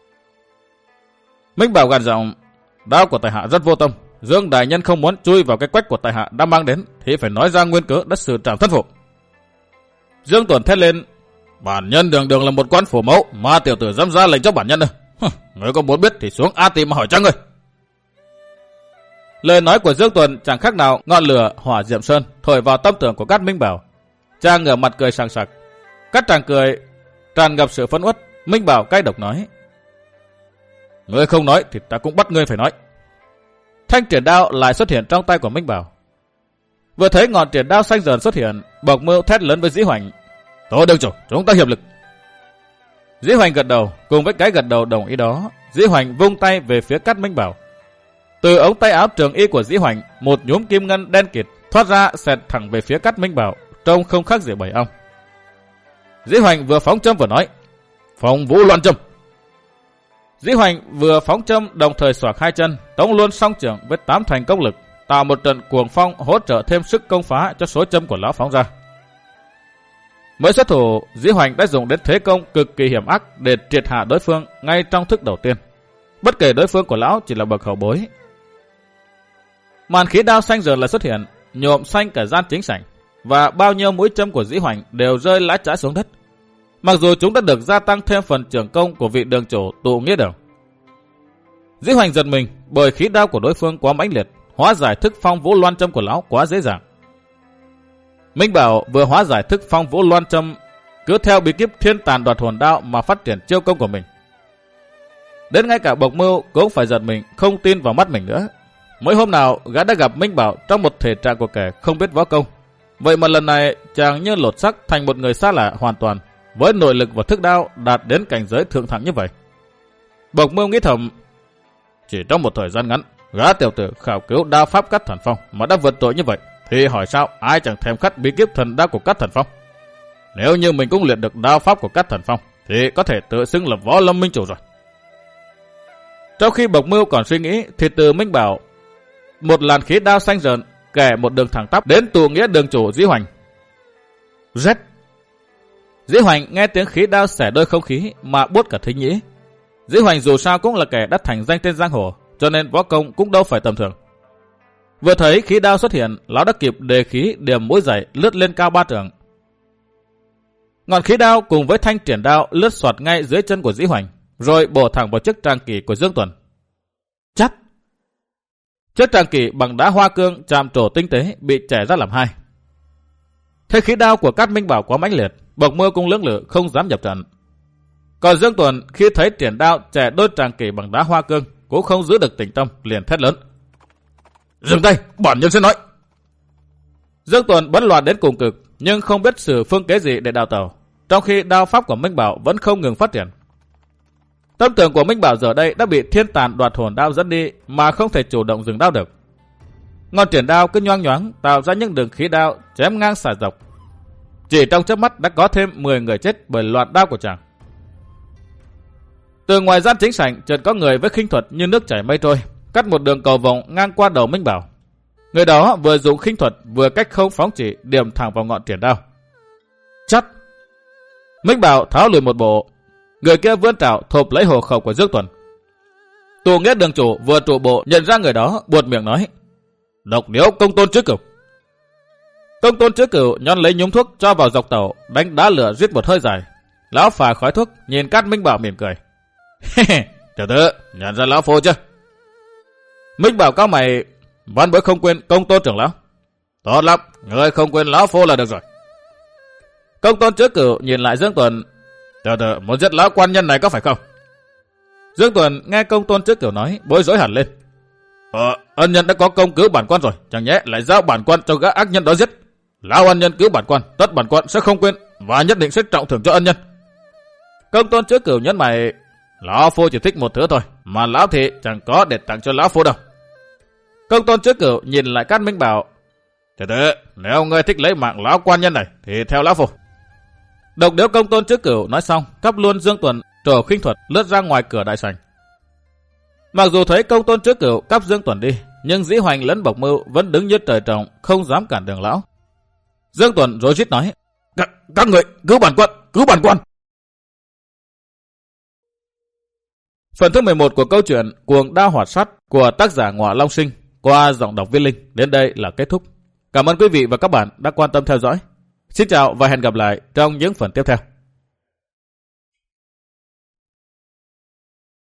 Minh Bảo gằn giọng. Đao của tại hạ rất vô tâm. Dương đại nhân không muốn chui vào cái quách của tại hạ đã mang đến thì phải nói ra nguyên cớ đất sự trảm thân phụ. Dương Tuần thét lên. Bản nhân đường đường là một quan phủ mẫu mà tiểu tử dám ra lệnh cho bản nhân ư? Người có muốn biết thì xuống A Tỳ mà hỏi cho người. Lời nói của Dương Tuần chẳng khác nào ngọn lửa hỏa diệm sơn thổi vào tâm tưởng của Cát Minh Bảo. Chàng ngửa mặt cười sảng sặc. Cát chàng cười tràn ngập sự phẫn uất. Minh Bảo cay độc nói. Ngươi không nói thì ta cũng bắt ngươi phải nói. Thanh triển đao lại xuất hiện trong tay của Minh Bảo. Vừa thấy ngọn triển đao xanh dần xuất hiện, Bộc Mưu thét lớn với Dĩ Hoành. Tôi đường chủ, chúng ta hiệp lực. Dĩ Hoành gật đầu, cùng với cái gật đầu đồng ý đó, Dĩ Hoành vung tay về phía Cát Minh Bảo. Từ ống tay áo trường y của Dĩ Hoành, một nhúm kim ngân đen kịt thoát ra xẹt thẳng về phía Cát Minh Bảo, trông không khác gì bầy ong. Dĩ Hoành vừa phóng châm vừa nói. Phong Vũ Loan châm. Dĩ Hoành vừa phóng châm đồng thời xoạc hai chân, tống luôn song trưởng với 8 thành công lực, tạo một trận cuồng phong hỗ trợ thêm sức công phá cho số châm của lão phóng ra. Mới xuất thủ, Dĩ Hoành đã dùng đến thế công cực kỳ hiểm ác để triệt hạ đối phương ngay trong thức đầu tiên. Bất kể đối phương của lão chỉ là bậc hậu bối. Màn khí đao xanh giờ lại xuất hiện, nhuộm xanh cả gian chính sảnh, và bao nhiêu mũi châm của Dĩ Hoành đều rơi lã chã xuống đất. Mặc dù chúng đã được gia tăng thêm phần trưởng công của vị đường chủ tụ nghĩa đường. Dĩ Hoành giật mình bởi khí đao của đối phương quá mãnh liệt, hóa giải thức Phong Vũ Loan châm của lão quá dễ dàng. Minh Bảo vừa hóa giải thức Phong Vũ Loan châm, cứ theo bí kíp Thiên Tàn Đoạt Hồn Đao mà phát triển chiêu công của mình. Đến ngay cả Bộc Mưu cũng phải giật mình, không tin vào mắt mình nữa. Mới hôm nào gã đã gặp Minh Bảo trong một thể trạng của kẻ không biết võ công, vậy mà lần này chàng như lột xác thành một người xa lạ hoàn toàn, với nội lực và thức đao đạt đến cảnh giới thượng thẳng như vậy. Bộc Mưu nghĩ thầm, chỉ trong một thời gian ngắn, gã tiểu tử khảo cứu đao pháp Cát Thần Phong mà đã vượt trội như vậy, thì hỏi sao ai chẳng thèm khát bí kíp thần đao của Cát Thần Phong. Nếu như mình cũng luyện được đao pháp của Cát Thần Phong, thì có thể tự xưng là võ lâm minh chủ rồi. Trong khi Bộc Mưu còn suy nghĩ, thì từ Minh Bảo, một làn khí đao xanh rợn kẻ một đường thẳng tắp đến tụ nghĩa đường chủ Dĩ Hoành. Rét. Dĩ Hoành nghe tiếng khí đao xẻ đôi không khí mà buốt cả thính nhĩ. Dĩ Hoành dù sao cũng là kẻ đã thành danh trên giang hồ, cho nên võ công cũng đâu phải tầm thường. Vừa thấy khí đao xuất hiện, lão đã kịp đề khí điểm mũi dậy lướt lên cao 3 trượng. Ngọn khí đao cùng với thanh triển đao lướt xoạt ngay dưới chân của Dĩ Hoành, rồi bổ thẳng vào chiếc tràng kỷ của Dương Tuần. Chắt! Chiếc tràng kỷ bằng đá hoa cương chạm trổ tinh tế bị chẻ ra làm hai. Thế khí đao của Cát Minh Bảo quá mãnh liệt, Bộc Mưu cũng lưỡng lự không dám nhập trận. Còn Dương Tuần khi thấy triển đao chẻ đôi tràng kỷ bằng đá hoa cương cũng không giữ được tĩnh tâm, liền thét lớn. Dừng tay, bản nhân sẽ nói. Dương Tuần bấn loạn đến cùng cực, nhưng không biết sử phương kế gì để đào tẩu, trong khi đao pháp của Minh Bảo vẫn không ngừng phát triển. Tâm tưởng của Minh Bảo giờ đây đã bị Thiên Tàn Đoạt Hồn Đao dẫn đi mà không thể chủ động dừng đao được. Ngọn triển đao cứ nhoáng nhoáng tạo ra những đường khí đao chém ngang xả dọc. Chỉ trong chớp mắt đã có thêm 10 người chết bởi loạt đao của chàng. Từ ngoài gian chính sảnh chợt có người với khinh thuật như nước chảy mây trôi, cắt một đường cầu vồng ngang qua đầu Minh Bảo. Người đó vừa dùng khinh thuật vừa cách không phóng chỉ điểm thẳng vào ngọn triển đao. Chắt! Minh Bảo tháo lùi một bộ. Người kia vươn trảo thộp lấy hộ khẩu của Dương Tuần. Tụ nghĩa đường chủ vừa trụ bộ nhận ra người đó, buột miệng nói: Độc điếu Công Tôn Chứ Cửu. Công Tôn Chứ Cửu nhón lấy nhúm thuốc cho vào dọc tàu, đánh đá lửa rít một hơi dài. Lão phà khói thuốc nhìn Cát Minh Bảo mỉm cười. Tiểu tử, nhận ra lão phu chưa? Minh Bảo cao mày. Văn bối không quên Công Tôn trưởng lão. Tốt lắm, ngươi không quên lão phu là được rồi. Công Tôn Chứ Cửu nhìn lại Dương Tuần. Tiểu tử muốn giết lão quan nhân này có phải không? Dương Tuần nghe Công Tôn Chứ Cửu nói, bối rối hẳn lên. Ân nhân đã có công cứu bản quan rồi, chẳng nhẽ lại giao bản quan cho gã ác nhân đó giết. Lão ân nhân cứu bản quan, tất bản quan sẽ không quên và nhất định sẽ trọng thưởng cho ân nhân. Công tôn chứa cửu nhấn mày, lão phu chỉ thích một thứ thôi, mà lão thị chẳng có để tặng cho lão phu đâu. Công tôn chứa cửu nhìn lại Cát Minh bảo, từ từ, nếu ngươi thích lấy mạng lão quan nhân này, thì theo lão phu. Độc điếu công tôn chứa cửu nói xong, cắp luôn Dương Tuần trổ khinh thuật lướt ra ngoài cửa đại sảnh. Mặc dù thấy công tôn chứa cửu cắp Dương Tuần đi, nhưng Dĩ Hoành lẫn Bộc Mưu vẫn đứng như trời trồng, không dám cản đường lão. Dương Tuần rối rít nói, các người cứu bản quân, cứu bản quân. Phần thứ 11 của câu chuyện Cuồng Đao Hoạt Sắt của tác giả Ngọa Long Sinh qua giọng đọc Viết Linh đến đây là kết thúc. Cảm ơn quý vị và các bạn đã quan tâm theo dõi. Xin chào và hẹn gặp lại trong những phần tiếp theo.